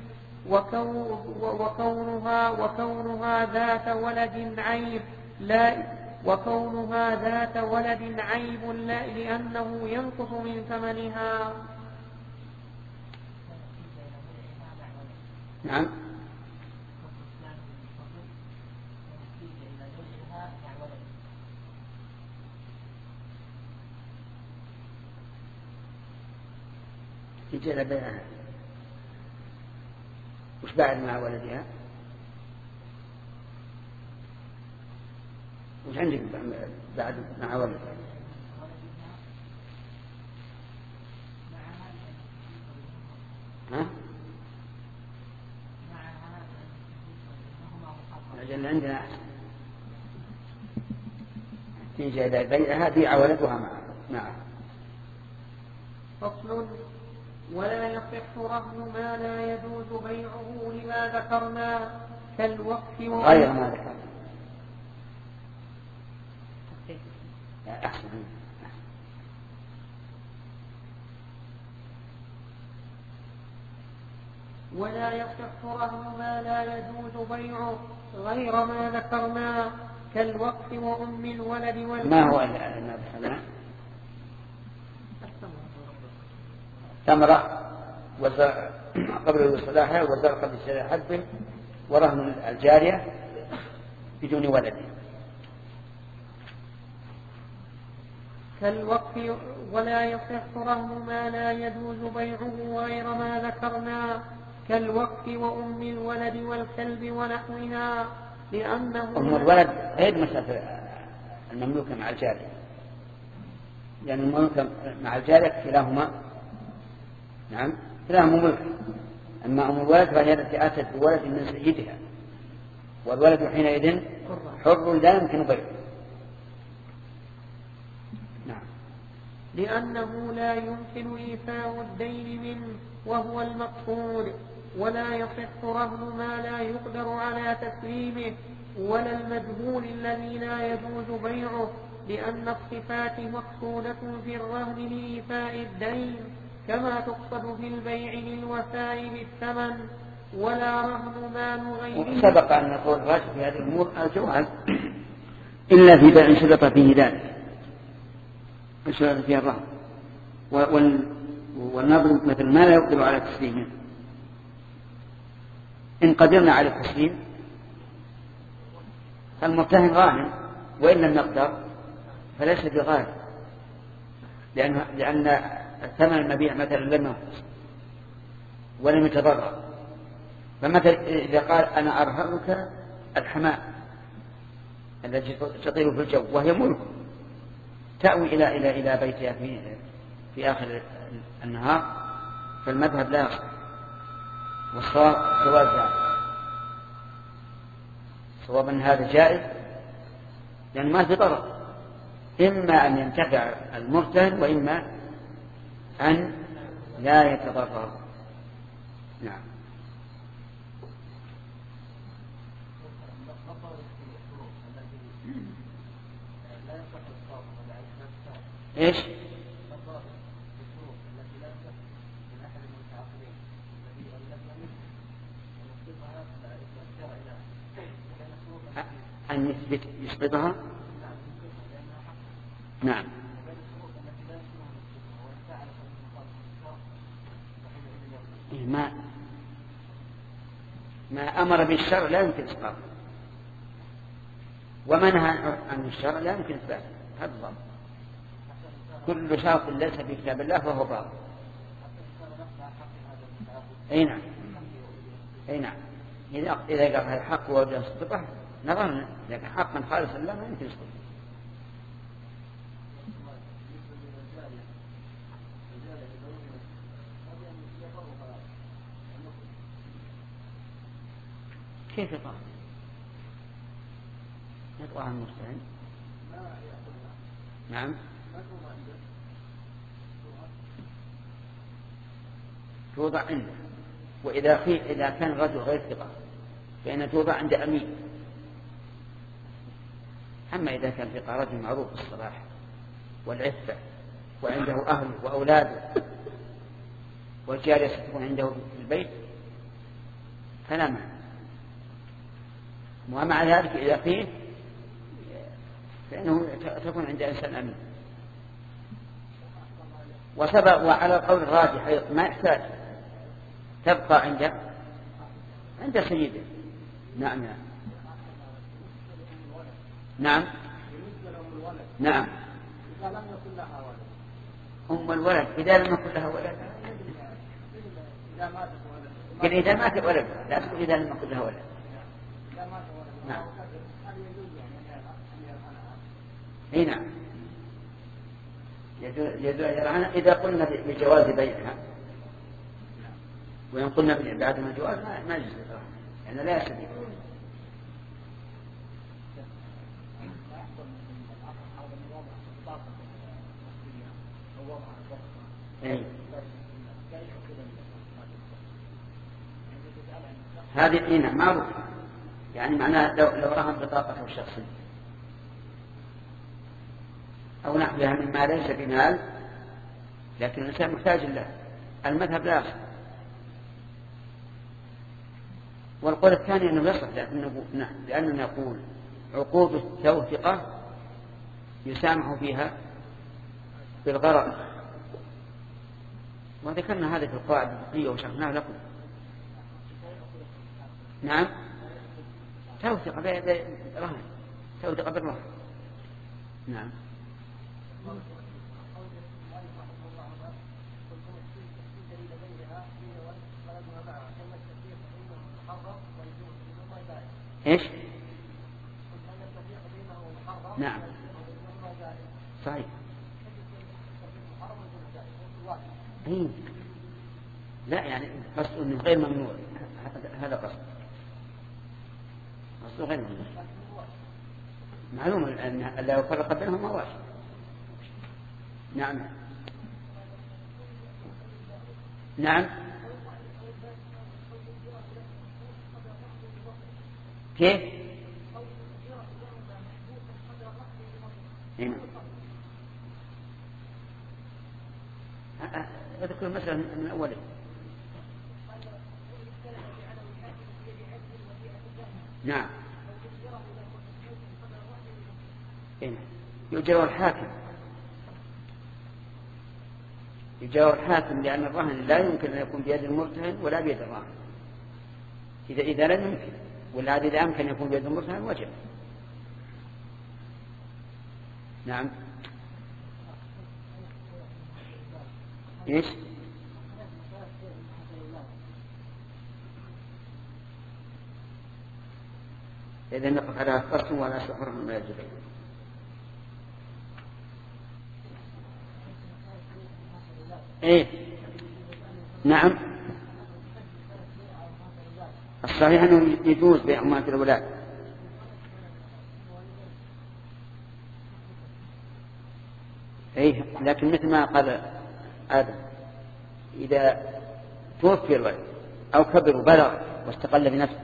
وكونها, وكونها ذات ولد عيب لا وكونها ذات ولد عيب لا لأنه ينقص من ثمنها. نعم. يجي إلى بيعها. وش بعد مع ولدها؟ وش عندك بعد مع ولدها؟ ها؟ أجل عندنا تيجي إلى بيعها بيع ولدها معها. فصل. ولا يصح رهن ما لا يجوز بيعه لما ذكرنا كالوقف غير ما ذكرنا. أحسن. ولا يصح رهن ما لا يجوز بيعه غير ما ذكرنا كالوقف وأم الولد والولد. ما هو ما ذكرنا؟ ثمرة قبل صلاحها وزرع قبل صلاح حد ورهن الجارية بدون ولد. كالوقف. ولا يصح رهن ما لا يجوز بيعه غير ما ذكرنا كالوقف وأم الولد والكلب ونحوها، لأنه أم الولد غير مسافة المملوكة مع الجارية، لأن يعني المملوكة مع الجارية كلاهما نعم كلاهما ملك. أما أم الولد فهي التي آتت بولد من سيدها، والولد حينئذ حر لا يمكن بيعه. نعم. لأنه لا يمكن إيفاء الدين منه وهو المقصود. ولا يصح رهن ما لا يقدر على تسليمه ولا المجهول الذي لا يجوز بيعه، لأن الصفات مقصودة في الرهن لإيفاء الدين كما تقصد في البيع للوفاء بالثمن. ولا رهن مال غيره. سبق أن نقول الراجح في هذه الأمور الجواز إلا في بيع شرط فيه ذلك شرط فيه الرهن، والنظر مثل ما لا يقدر على تسليمه. إن قدرنا على التسليم فالمرتهن غانم، وإن لم نقدر فليس بغانم، لأن لأن ثمن المبيع مثلا لم ينقص ولم يتضرر. فمثلا إذا قال أنا أرهنك الحمام التي تطير في الجو وهي ملك تأوي إلى إلى إلى بيتها في في آخر النهار، فالمذهب لا يصح، والصواب جواز ذلك. صواب أن هذا جائز لأن ما في ضرر، إما أن ينتفع المرتهن وإما أن لا يتضرر. نعم. إيش؟ أن يثبت يثبتها. نعم. ما ما أمر بالشرع لا يمكن إسقاطه، وما نهى عن الشرع لا يمكن إثباته. هذا الضابط. كل شرط ليس في كتاب الله فهو باطل. أي نعم. أي نعم. إذا إذا قال هذا حق ووجه يسقطه نظرنا، لكن حقا خالصا لا ما يمكن يسقط. كيف يطاع؟ يطاع المرتهن؟ نعم. توضع عنده، وإذا في إذا كان رجل غير ثقة فإن توضع عند أمين. أما إذا كان ثقة رجل معروف بالصلاح والعفة وعنده أهل وأولاده والجارية ستكون عنده في البيت فلا معنى. ومع ذلك إذا فيه فإنه تكون عند إنسان أمين. وسبق وعلى القول الراجح ما يحتاج، تبقى عند عند سيده. نعم نعم نعم نعم. أم الولد إذا لم يكن لها ولد، قل إذا مات ولد، لا تقول إذا لم يكن لها ولد. نعم. اي نعم. إذا قلنا بجواز بيعها وإن قلنا بعدم الجواز ما يجوز يعني لا يستطيع. هذه الإينة معروف، يعني معناه لو, لو رهن بطاقته الشخصية أو نحوها مما ليس بمال لكن الإنسان محتاج له، المذهب لا يصح. والقول الثاني أنه يصح لأننا نقول عقود التوثقة يسامح فيها بالغرر، وذكرنا هذا في القواعد الفقهية وشرحناه لكم. نعم. توثق برهن، توثق بالرهن. نعم. ايش؟ نعم صحيح. إيه؟ لا يعني قصد انه غير ممنوع، هذا قصد قصد غير ممنوع. معلوم ان لا يفرق بينهما واحد. نعم نعم. كيف؟ هنا أذكر مثلا من أوله. نعم. هنا يجاور الحاكم، يجاور الحاكم لأن الرهن لا يمكن أن يكون بيد المرتهن ولا بيد الراهن. إذا إذا لم يمكن ولا إذا أمكن يكون بيد المرتهن وجب. نعم. إيش؟ إذا نقف على قسم ولا سحر من الجبل. إيه؟ نعم. الصحيح أنه يجوز بيع أمهات الأولاد. إيه؟ لكن مثل ما قال آدم إذا توفي الولد أو كبر وبلغ واستقل بنفسه.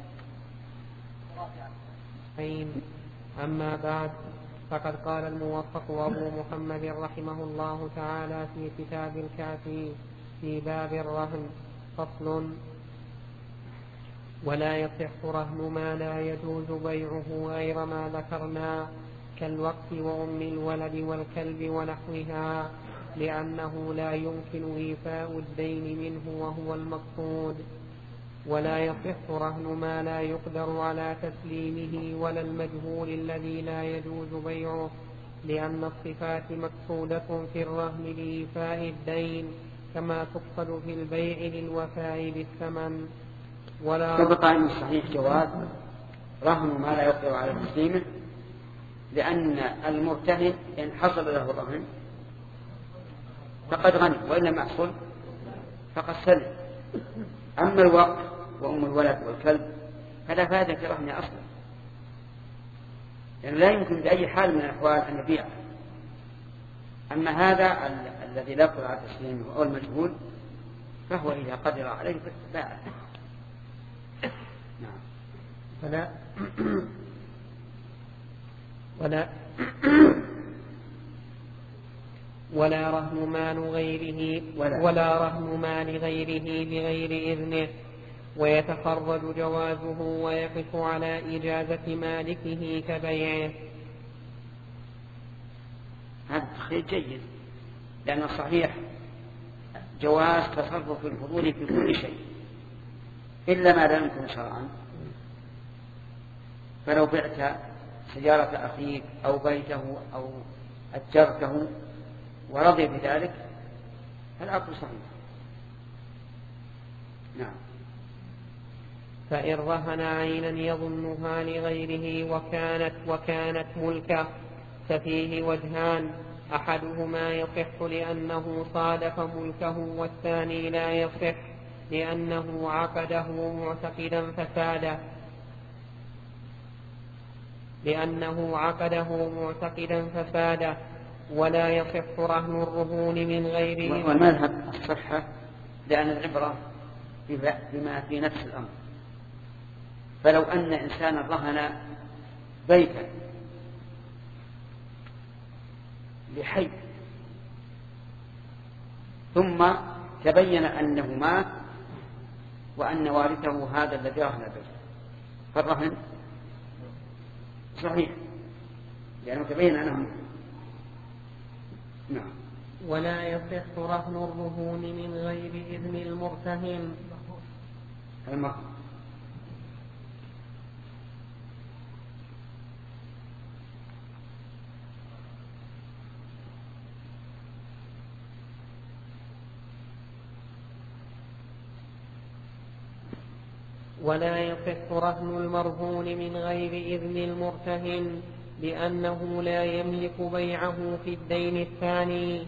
أما بعد، فقد قال الموفق أبو محمد رحمه الله تعالى في كتاب الكافي في باب الرهن فصل: ولا يصح رهن ما لا يجوز بيعه غير ما ذكرنا كالوقت وأم الولد والكلب ونحوها، لأنه لا يمكن إيفاء الدين منه وهو المقصود. ولا يصح رهن ما لا يقدر على تسليمه ولا المجهول الذي لا يجوز بيعه، لأن الصفات مقصودة في الرهن لإيفاء الدين كما تقصد في البيع للوفاء بالثمن. سبق أن الصحيح جواز رهن ما لا يقدر على تسليمه، لأن المرتهن إن حصل له الرهن فقد غني، وإن لم يحصل فقد سلم. أما الوقف وأم الولد والكلب فلا فائدة في رهنه أصلا، يعني لا يمكن بأي حال من الأحوال أن يبيعه. أما هذا ال- الذي لا يقدر على تسليمه أو المجهول فهو إذا قدر عليه فباعه. نعم. ولا ولا ولا رهن مال غيره ولا, ولا رهن مال غيره بغير إذنه، ويتخرج جوازه ويقف على إجازة مالكه كبيعه. هذا تخريج جيد، لأن الصحيح جواز تصرف الفضول في كل شيء إلا ما لا يمكن شرعا. فلو بعت سيارة أخيك أو بيته أو أجرته ورضي بذلك فالعقد صحيح. نعم. فإن رهن عينا يظنها لغيره وكانت وكانت ملكه ففيه وجهان، أحدهما يصح لأنه صادف ملكه، والثاني لا يصح لأنه عقده معتقدا فساده لأنه عقده معتقدا فساده ولا يصح رهن الرهون من غيره. والمذهب الصحة لأن العبرة بما في نفس الأمر. فلو أن إنسانا رهن بيتا لحي ثم تبين أنه مات وأن وارثه هذا الذي رهن البيت، فالرهن صحيح لأنه تبين أنه مات. نعم. ولا يصح رهن الرهون من غير إذن المرتهن. المرهن ولا يصح رهن المرهون من غير إذن المرتهن لأنه لا يملك بيعه في الدين الثاني.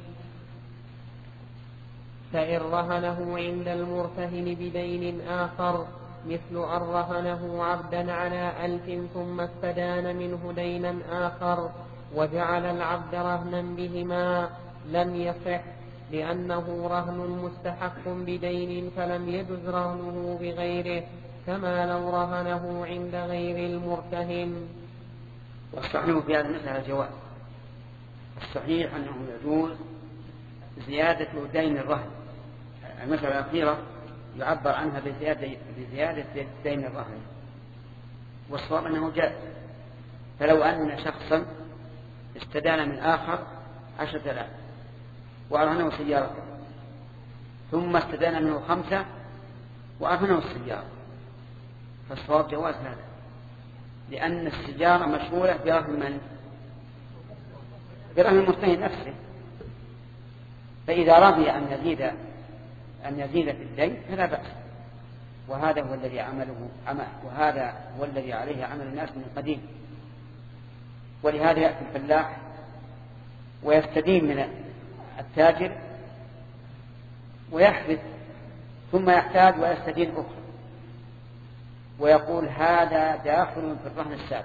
فإن رهنه عند المرتهن بدين آخر مثل أن رهنه عبدا على ألف ثم استدان منه دينا آخر وجعل العبد رهنا بهما لم يصح، لأنه رهن مستحق بدين فلم يجز رهنه بغيره، كما لو رهنه عند غير المرتهن. والصحيح في هذا المسألة الجواز. الصحيح أنه يجوز زيادة دين الرهن. المسألة الأخيرة يعبر عنها بزيادة, بزيادة دين الرهن، والصواب أنه جائز. فلو أن شخصا استدان من آخر عشرة آلاف وأرهنه سيارته ثم استدان منه خمسة وأرهنه السيارة، فالصواب جواز هذا، لأن السيارة مشغولة برهن من؟ برهن المرتهن نفسه. فإذا رضي أن يزيد أن يزيد في الدين فلا بأس. وهذا هو الذي عمله عمل وهذا هو الذي عليه عمل الناس من قديم. ولهذا يأتي الفلاح ويستدين من التاجر ويحفظ ثم يحتاج ويستدين أخرى ويقول هذا داخل في الرهن السابق،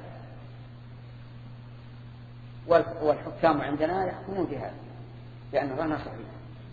والحكام عندنا يحكمون بهذا لأن الرهن صحيح.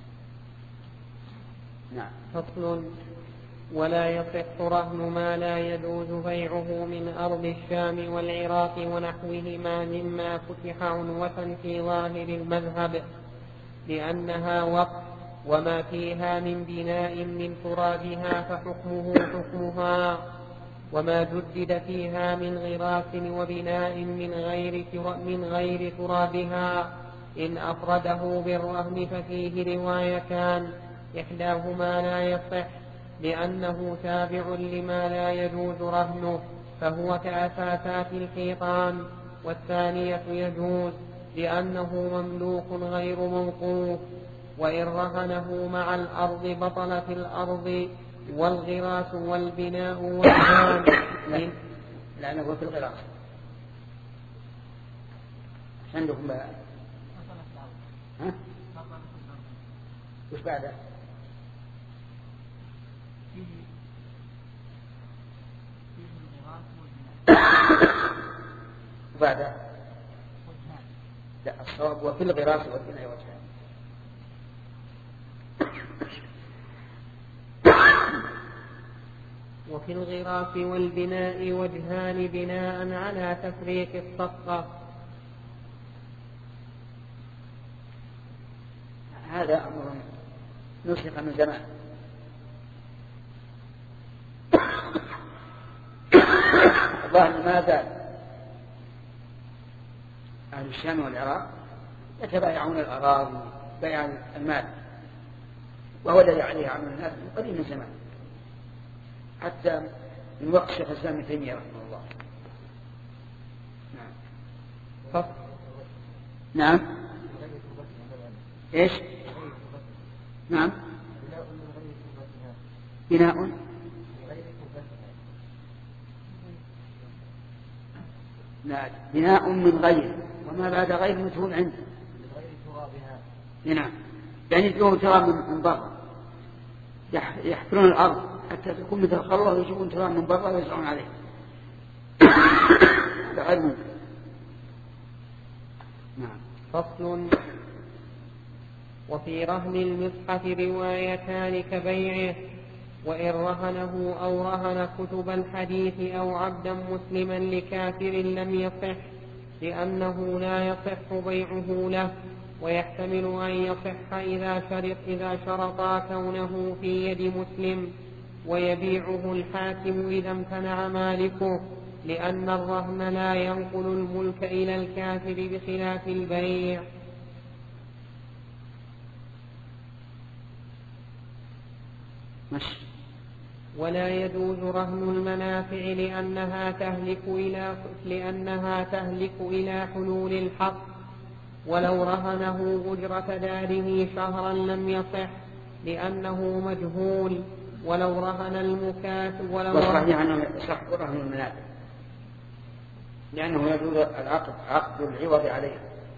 نعم. فصل. ولا يصح رهن ما لا يجوز بيعه من أرض الشام والعراق ونحوهما مما فتح عنوة في ظاهر المذهب، لأنها وقف وما فيها من بناء من ترابها فحكمه حكمها، وما جدد فيها من غراس وبناء من غير من غير ترابها إن أفرده بالرهن ففيه روايتان، إحداهما لا يصح لأنه تابع لما لا يجوز رهنه فهو كأساسات الحيطان، والثانية يجوز لأنه مملوك غير موقوف، وإن رهنه مع الأرض بطلت الأرض والغراس والبناء والجان. لا نقول في الغراس عندكم بقى ها؟ وش بعده؟ وبعده؟ لا الصواب وفي الغراس والبناء وجهان. وفي الغراس والبناء وجهان بناء على تفريق الصفقة. هذا أمر نسخ من زمان. الظاهر ما زال أهل الشام والعراق يتبايعون الأراضي بيع المال، وهو الذي عليه عمل الناس من قديم من زمان، حتى من وقت شيخ الإسلام ابن تيمية رحمه الله. نعم. نعم. إيش؟ نعم. بناء لا بناء من غير، وما بعد غير مجهول عنده. نعم. يعني يجيبون تراب من برا، يحفرون الأرض حتى تكون مثل الخروة ويجيبون تراب من برا ويزرعون عليه. غير ممكن. نعم. فصل. وفي رهن المصحف روايتان كبيعه، وإن رهنه أو رهن كتب الحديث أو عبدا مسلما لكافر لم يصح، لأنه لا يصح بيعه له، ويحتمل أن يصح إذا شرط إذا شرطا كونه في يد مسلم، ويبيعه الحاكم إذا امتنع مالكه، لأن الرهن لا ينقل الملك إلى الكافر بخلاف البيع. مش. ولا يجوز رهن المنافع لأنها تهلك إلى لأنها تهلك إلى حلول الحق، ولو رهنه أجرة داره شهرا لم يصح لأنه مجهول، ولو رهن المكاتب ولو رهن يعني صح رهن المنافع لأنه يجوز العقد عقد العوض عليه،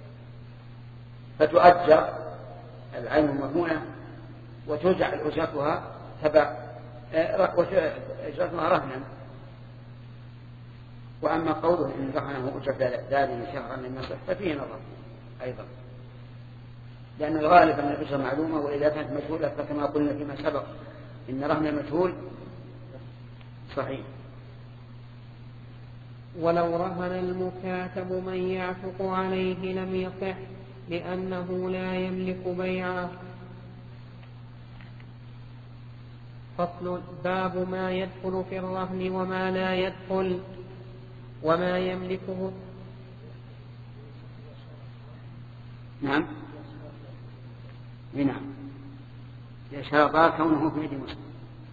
فتؤجر العين المرهونة وتجعل أجرتها تبع أجرتها رهنا. وأما قوله إن رهنه أجرة داره شهرا لم يصح ففيه نظر أيضا، لأن الغالب أن الأجرة معلومة، وإذا كانت مجهولة فكما قلنا فيما سبق إن رهن المجهول صحيح. ولو رهن المكاتب من يعتق عليه لم يصح لأنه لا يملك بيعه. فصل. باب ما يدخل في الرهن وما لا يدخل وما يملكه. نعم. نعم. شرطا كونه في يد مسلم.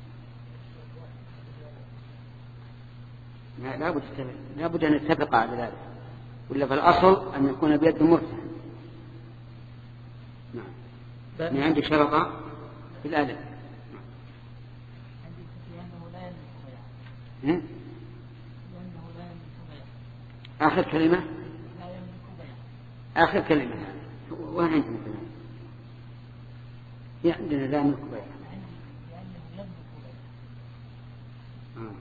لا لا بد أن نتفق على ذلك، ولا في الأصل أن يكون بيد مرتهن. نعم. من عندك شرطا في الألف. نعم. آخر كلمة. آخر كلمة. وين عندنا كلمة؟ عندنا لا يملك بيع. آه.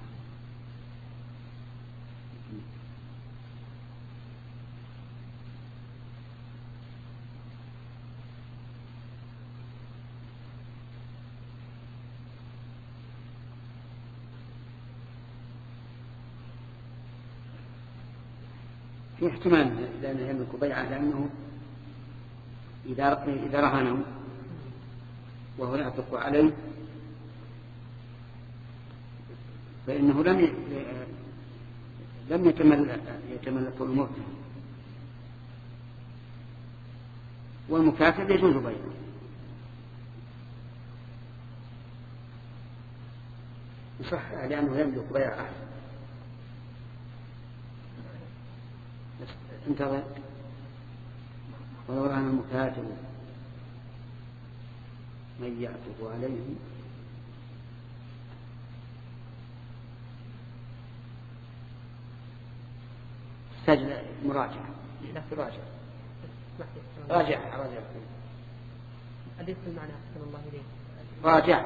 في احتمال لأنه يملك بيعه، لأنه إذا إذا رهنه وهو يعتق عليه فإنه لم لم يتملك يتملك المرتهن، والمكاتب يجوز بيعه. صح لأنه يملك بيع أحسن. انتظر. ولو رهن المكاتب من يعتق عليه مراجعة راجع راجع راجع أدرس المعنى أحسن الله إليه. راجع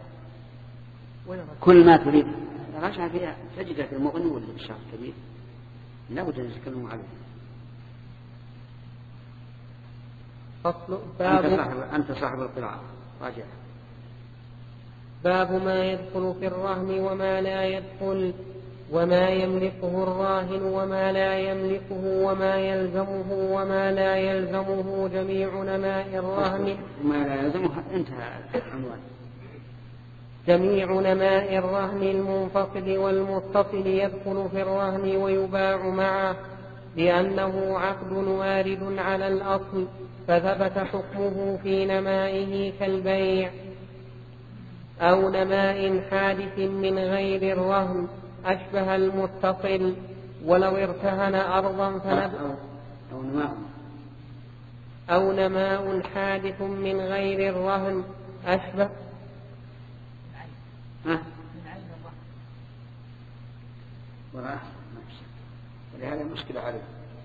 كل ما تريد راجع فيها تجد في المغني ولا بالشرح الكبير لا بد أن يتكلموا عليه. فصل أنت صاحب, أنت صاحب القراءة راجع. باب ما يدخل في الرهن وما لا يدخل وما يملكه الراهن وما لا يملكه وما يلزمه وما لا يلزمه جميع نماء الرهن. ما لا يلزمه انتهى العنوان. جميع نماء الرهن المنفصل والمتصل يدخل في الرهن ويباع معه لأنه عقد وارد على الأصل فثبت حكمه في نمائه كالبيع أو نماء حادث من غير الرهن أشبه المتصل ولو ارتهن أرضا فنبأ أو نماء أو نماء حادث من غير الرهن أشبه ولهذا مشكلة عليه.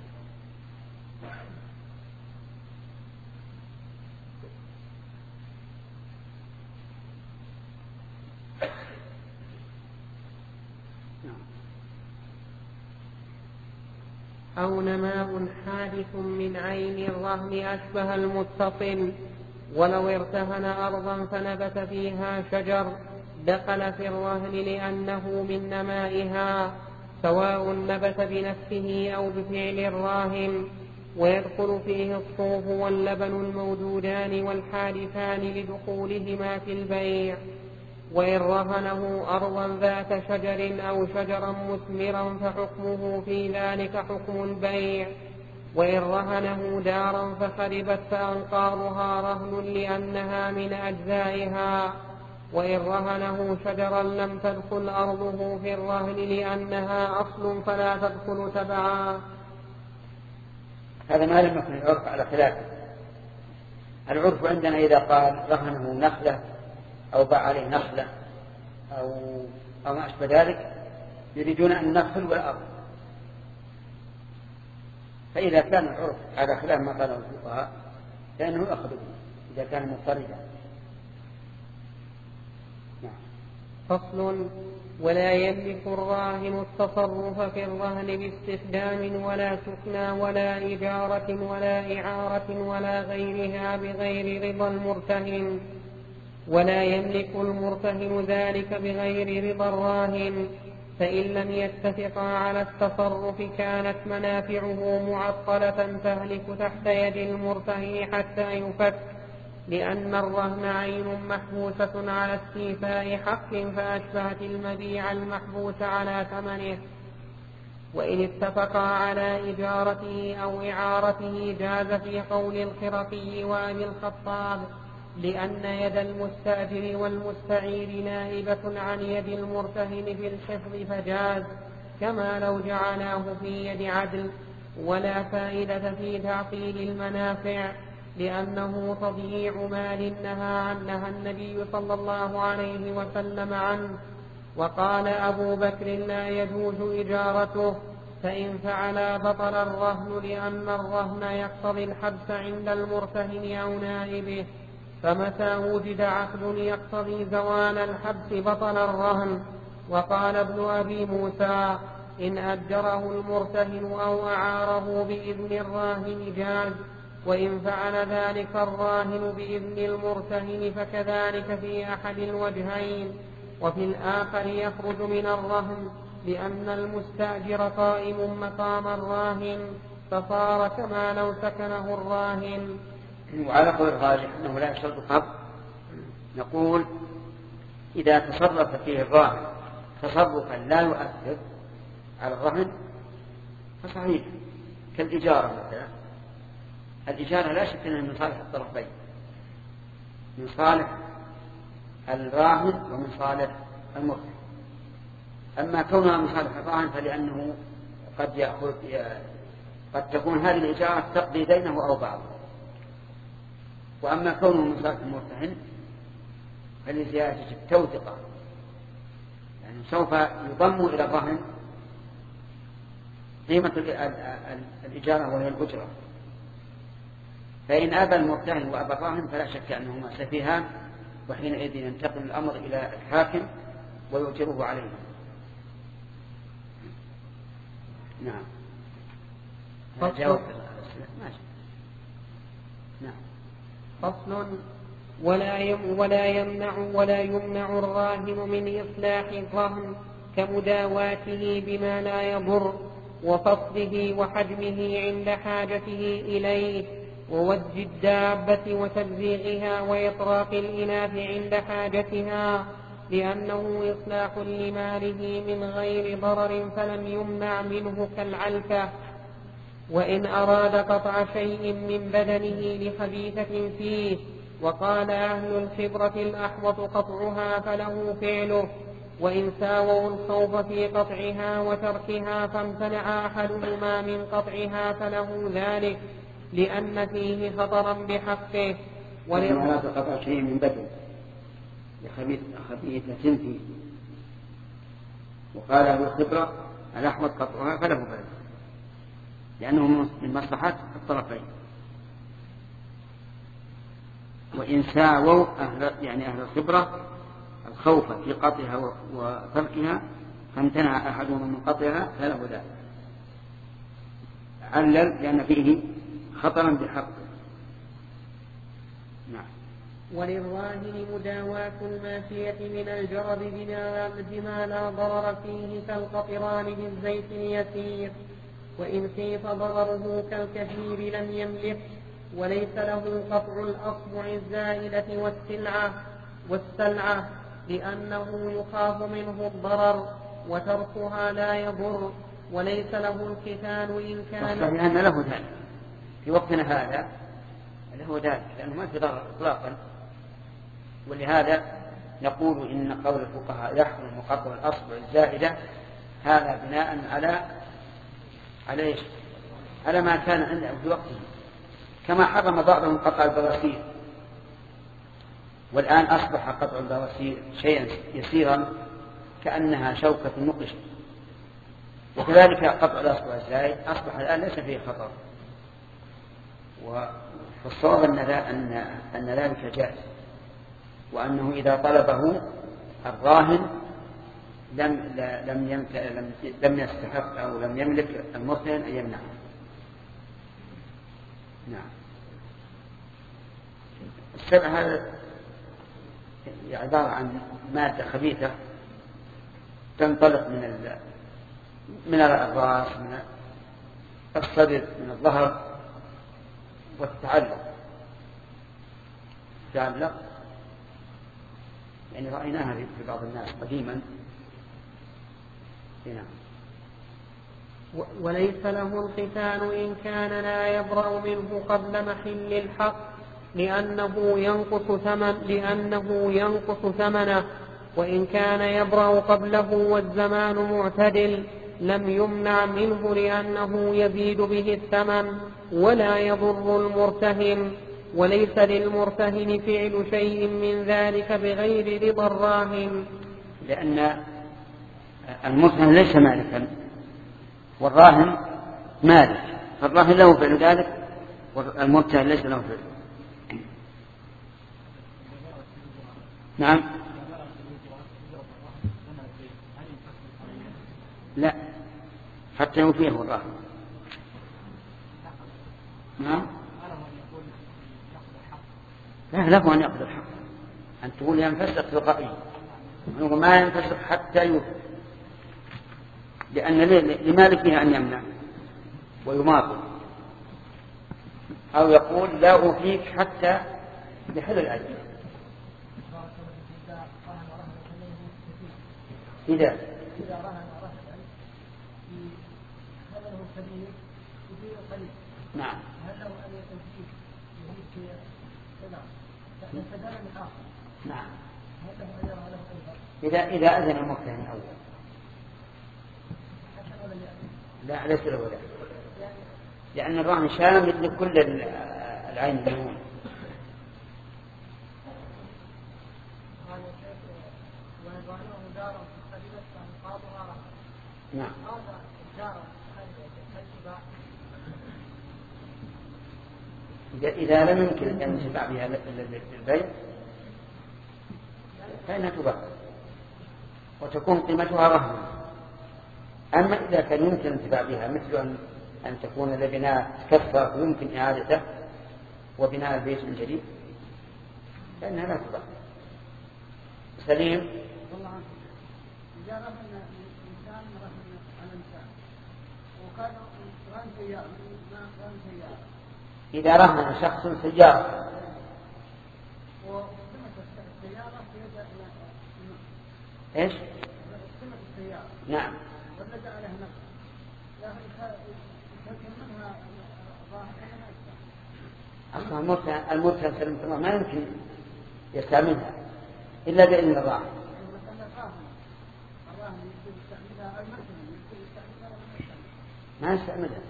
أو نماء حادث من عين الرهن أشبه المتصل ولو ارتهن أرضا فنبت فيها شجر دخل في الرهن لأنه من نمائها سواء نبت بنفسه أو بفعل الراهن ويدخل فيه الصوف واللبن الموجودان والحادثان لدخولهما في البيع. وإن رهنه أرضا ذات شجر أو شجرا مثمرا فحكمه في ذلك حكم البيع. وإن رهنه دارا فخربت فأنقاضها رهن لأنها من أجزائها. وإن رهنه شجرا لم تدخل أرضه في الرهن لأنها أصل فلا تدخل تبعا. هذا ما لم يكن العرف على خلافه. العرف عندنا إذا قال رهنه نخلة أو باع عليه نخلة أو, أو ما أشبه ذلك يريدون النخل والأرض. فإذا كان العرف على خلاف ما قاله الفقهاء فإنه يأخذ إذا كان مضطردا. فصل. ولا يملك الراهن التصرف في الرهن باستخدام ولا سكنى ولا إجارة ولا إعارة ولا غيرها بغير رضا المرتهن. ولا يملك المرتهن ذلك بغير رضا الراهن فإن لم يتفقا على التصرف كانت منافعه معطلة تهلك تحت يد المرتهن حتى يفك لأن الرهن عين محبوسة على استيفاء حق فأشبهت المبيع المحبوس على ثمنه. وإن اتفقا على إجارته أو إعارته جاز في قول الخرقي وأبي الخطاب لأن يد المستأجر والمستعير نائبة عن يد المرتهن في الحفظ فجاز كما لو جعلاه في يد عدل. ولا فائدة في تعطيل المنافع لأنه تضييع مال نهى عنها النبي صلى الله عليه وسلم عنه. وقال أبو بكر لا يجوز إجارته فإن فعلا بطل الرهن لأن الرهن يقتضي الحبس عند المرتهن أو نائبه فمتى وجد عقد يقتضي زوال الحبس بطل الرهن. وقال ابن أبي موسى إن أجره المرتهن أو أعاره بإذن الراهن جاز وإن فعل ذلك الراهن بإذن المرتهن فكذلك في أحد الوجهين. وفي الآخر يخرج من الرهن لأن المستأجر قائم مقام الراهن فصار كما لو سكنه الراهن. وعلى قول الراجح أنه لا يشترط القبض. نقول إذا تصرف فيه الراهن تصرفا لا يؤثر على الرهن فصحيح كالإجارة مثلا. الإجارة لا شك أنها من صالح الطرفين من صالح الراهن ومن صالح المرتهن. أما كونها من صالح الراهن فلأنه قد يأخذ قد تكون هذه الإجارة تقضي دينه أو بعضه. وأما كونه من صالح المرتهن فلزيادة قيمة الإجارة وهي الأجرة. فإن أبى المرتهن وأبى الراهن فلا شك أنهما سفيهان، وحينئذ ينتقل الأمر إلى الحاكم ويؤجره عليه. نعم. فصل. نعم. فصل. ولا يم ولا يمنع ولا يمنع الراهن من إصلاح الرهن كمداواته بما لا يضر، وفصله وحجمه عند حاجته إليه، ووج الدابة وتبزيغها وإطراق الإناث عند حاجتها، لأنه إصلاح لماله من غير ضرر فلم يمنع منه كالعلفة. وإن أراد قطع شيء من بدنه لخبيثة فيه وقال أهل الخبرة الأحوط قطعها فله فعله، وإن ساووا الخوف في قطعها وتركها فامتنع أحدهما من قطعها فله ذلك، لأن فيه خطرا بحقه. وإن أراد قطع شيء من بدن لخبيثة فيه وقال أهل الخبرة الأحوط قطعها فله فعله، لأنه من مصلحة الطرفين. وإن ساووا أهل يعني أهل الخبرة الخوف في قطعها وتركها فامتنع أحدهم من قطعها فله ذلك، علل لأن فيه خطرا بحقه. نعم. وللراهن مداواة الماشية من الجرد بما لا ضرر فيه كالقطران بالزيت اليسير، وإن خيف ضرره كالكثير لم يملك، وليس له قطع الأصبع الزائدة والسلعة والسلعة لأنه يخاف منه الضرر، وتركها لا يضر، وليس له الختان إن كان لأن له ذلك في وقتنا هذا، له ذلك لأنه ما في ضرر إطلاقا. ولهذا نقول إن قول الفقهاء يحرم قطع الأصبع الزائدة هذا بناء على على إيش؟ على ما كان عنده في وقته، كما حرم بعضهم قطع البواسير، والآن أصبح قطع البواسير شيئا يسيرا كأنها شوكة نقش، وكذلك قطع الأصبع الزائد أصبح الآن ليس فيه خطر. والصواب أن أن ذلك جائز، وأنه إذا طلبه الراهن لم لم لم لم يستحق أو لم يملك المرتهن أن يمنعه. نعم. السبع هذا عبارة عن مادة خبيثة تنطلق من ال... من الرأس، من الصدر، من الظهر، وتتعلق تعلق يعني رأيناها في بعض الناس قديما. نعم. وليس له الختان إن كان لا يبرأ منه قبل محل الحق، لأنه ينقص ثمن لأنه ينقص ثمنه، وإن كان يبرأ قبله والزمان معتدل لم يمنع منه، لأنه يزيد به الثمن ولا يضر المرتهن، وليس للمرتهن فعل شيء من ذلك بغير رضا الراهن، لأن المرتهن ليس مالكا والراهن مالك، فالراهن له فعل ذلك والمرتهن ليس له فعل. نعم. لا، حتى يوفيه الراهن. نعم. لا، له أن يأخذ الحق. أن تقول ينفسخ تلقائيا، ما ينفسخ حتى يوفي، لأن لمالكه أن يمنع ويماطل، أو يقول لا أفيك حتى يحل الأجل. إذا إذا رهن رهنا في ثمنه الكبير يصير قليل. نعم. هل له أن يستفيد يهيك نعم يستدر من آخر؟ نعم. هل له أن يرى له أيضا؟ إذا إذا أذن المرتهن أول. حتى ولا يأذن؟ لا، ليس له ولا، لأن الراهن شامل لكل العين اليمين. ويضعنه دارا في الخليفة فانقاضها رهن. نعم. هذا دارا في الخليفة إذا, إذا لم يمكن أن ينتفع بها للبيع فإنها تباع وتكون قيمتها رهنا. أما إذا كان يمكن الانتفاع بها مثل أن, أن تكون لبناء كفر ويمكن إعادته وبناء البيت من جديد فإنها لا تباع. سليم. والله عنه إذا رهن الإنسان رهن على الإنسان وكان رهن سيارة رهن سيارة إذا رهن شخص سيارة وقيمة السيارة في يد إيش؟ قيمة السيارة نعم ولجأ عليها نفسه لكن يمكن منها ظاهرة أصلا المرتهن المرتهن سلم الله ما يمكن يستعملها إلا بإذن الراهن. ما يستعملها.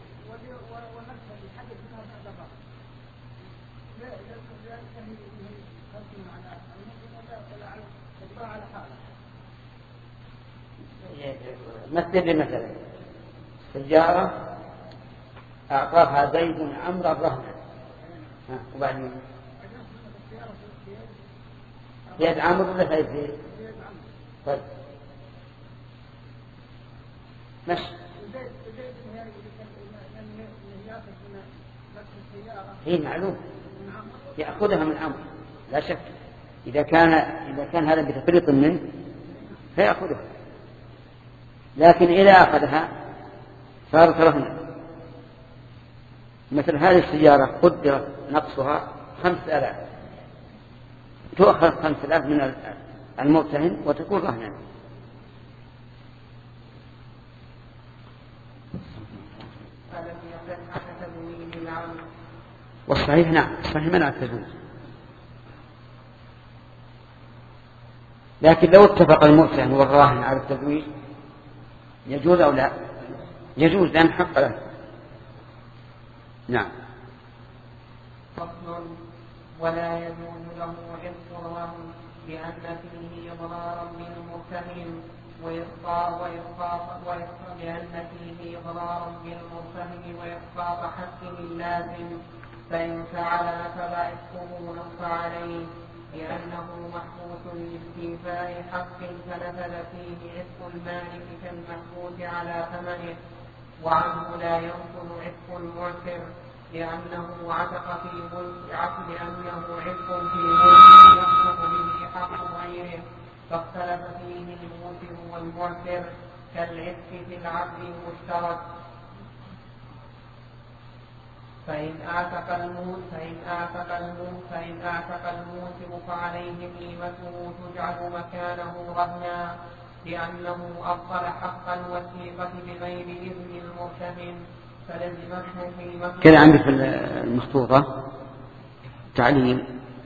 مثل لي مثلا سيارة أعطاها زيد عمرو الرهن وبعدين يد عمرو ولا يد زيد؟ طيب ماشي. هي معلوم يأخذها من عمرو لا شك. إذا كان إذا كان هذا بتفريط منه فيأخذها، لكن إذا أخذها صارت رهنا. مثل هذه السيارة قدر نقصها خمس آلاف تؤخذ خمس آلاف من المرتهن وتكون رهنا. والصحيح نعم الصحيح منع التزويج، لكن لو اتفق المرتهن والراهن على التزويج يجوز أو لا؟ يجوز لأن حق له. نعم. فصل. ولا يجوز له عتق الرهن لأن فيه إضرارا بالمرتهن وإسقاط وإسقاط لأن فيه إضرارا بالمرتهن وإسقاط حقه اللازم، فإن فعل نفذ عتقه نص عليه لأنه محبوس لاستيفاء حق فنفذ فيه عتق المالك كالمحبوس على ثمنه، وعنه لا ينفذ عتق المعسر لأنه عتق في ملك عتق لأنه عتق في ملك يصلح به حق غيره، فاختلف فيه الموسر والمعسر كالعتق في العبد المشترك. فإن أعتق الموت فإن أعتق الموت فإن أعتق الموسر فعليه قيمته تجعل مكانه رهنا لأنه أبطل حق الوثيقة بغير إذن المرتهن فلزمته قيمته. كذا عندك في المخطوطة تعليل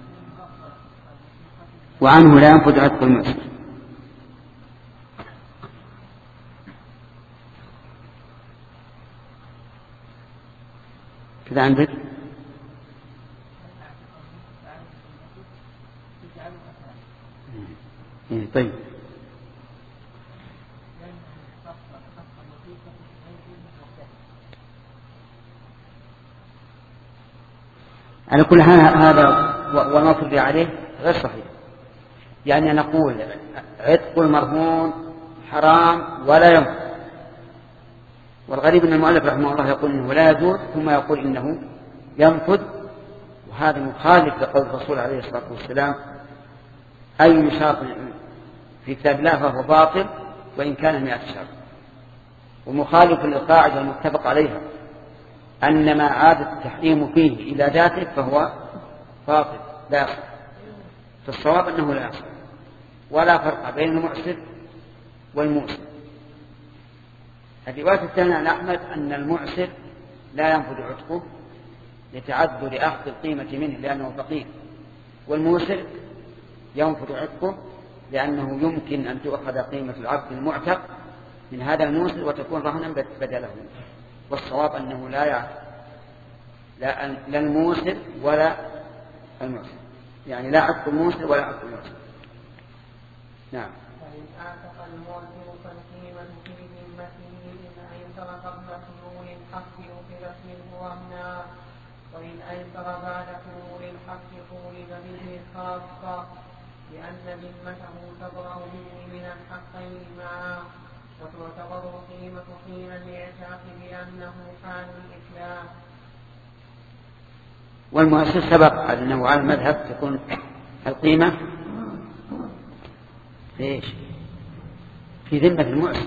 وعنه لا ينفذ عتق المعسر. كذا عندك إيه طيب. على كل حال هذا ونصر عليه غير صحيح. يعني نقول عتق المرهون حرام ولا ينفذ، والغريب أن المؤلف رحمه الله يقول إنه لا يجوز ثم يقول إنه ينفذ، وهذا مخالف لقول الرسول عليه الصلاة والسلام أي شرط في كتاب الله فهو باطل وإن كان مئة شرط، ومخالف للقاعدة المتفق عليها أن ما عاد التحريم فيه إلى ذاته فهو باطل لا يصح. فالصواب أنه لا يصح، ولا فرق بين المعسر والموسر. الرواية الثانية عن أحمد أن المعسر لا ينفذ عتقه لتعذر أخذ القيمة منه لأنه فقير، والموسر ينفذ عتقه لأنه يمكن أن تؤخذ قيمة العبد المعتق من هذا الموسر وتكون رهنا بدله. والصواب أنه لا يعرف لا, لا الموسر ولا المعسر، يعني لا عتق الموسر ولا عتق المعسر. نعم. فإن أعتق الموسر فالقيمة في ذمته إن أيسر قبل حلول الحق أخذت منه رهنا وإن أيسر بعد حلول الحق طولب به خاصة لأن ذمته تبرأ به من الحقين معا وتعتبر القيمة حين الاعتاق بأنه حال الإسلام. والمؤسس سبق أنه على المذهب تكون القيمة إيش في ذمة المؤسس.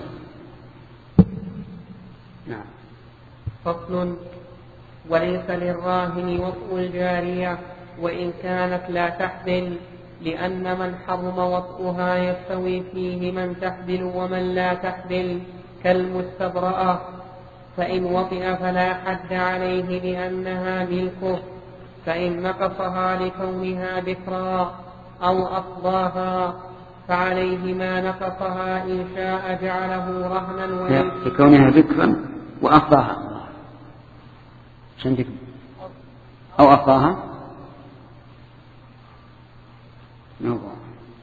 نعم. فصل. وليس للراهن وطء الجارية وإن كانت لا تحبل لأن من حرم وطئها يستوي فيه من تحبل ومن لا تحبل كالمستبرأة فإن وطئ فلا حد عليه لأنها ملكه فإن نقصها لكونها بكرا أو أفضاها فعليه ما نقصها إن شاء جعله رهنا وإن لكونها بكرا وأفضاها أو أفضاها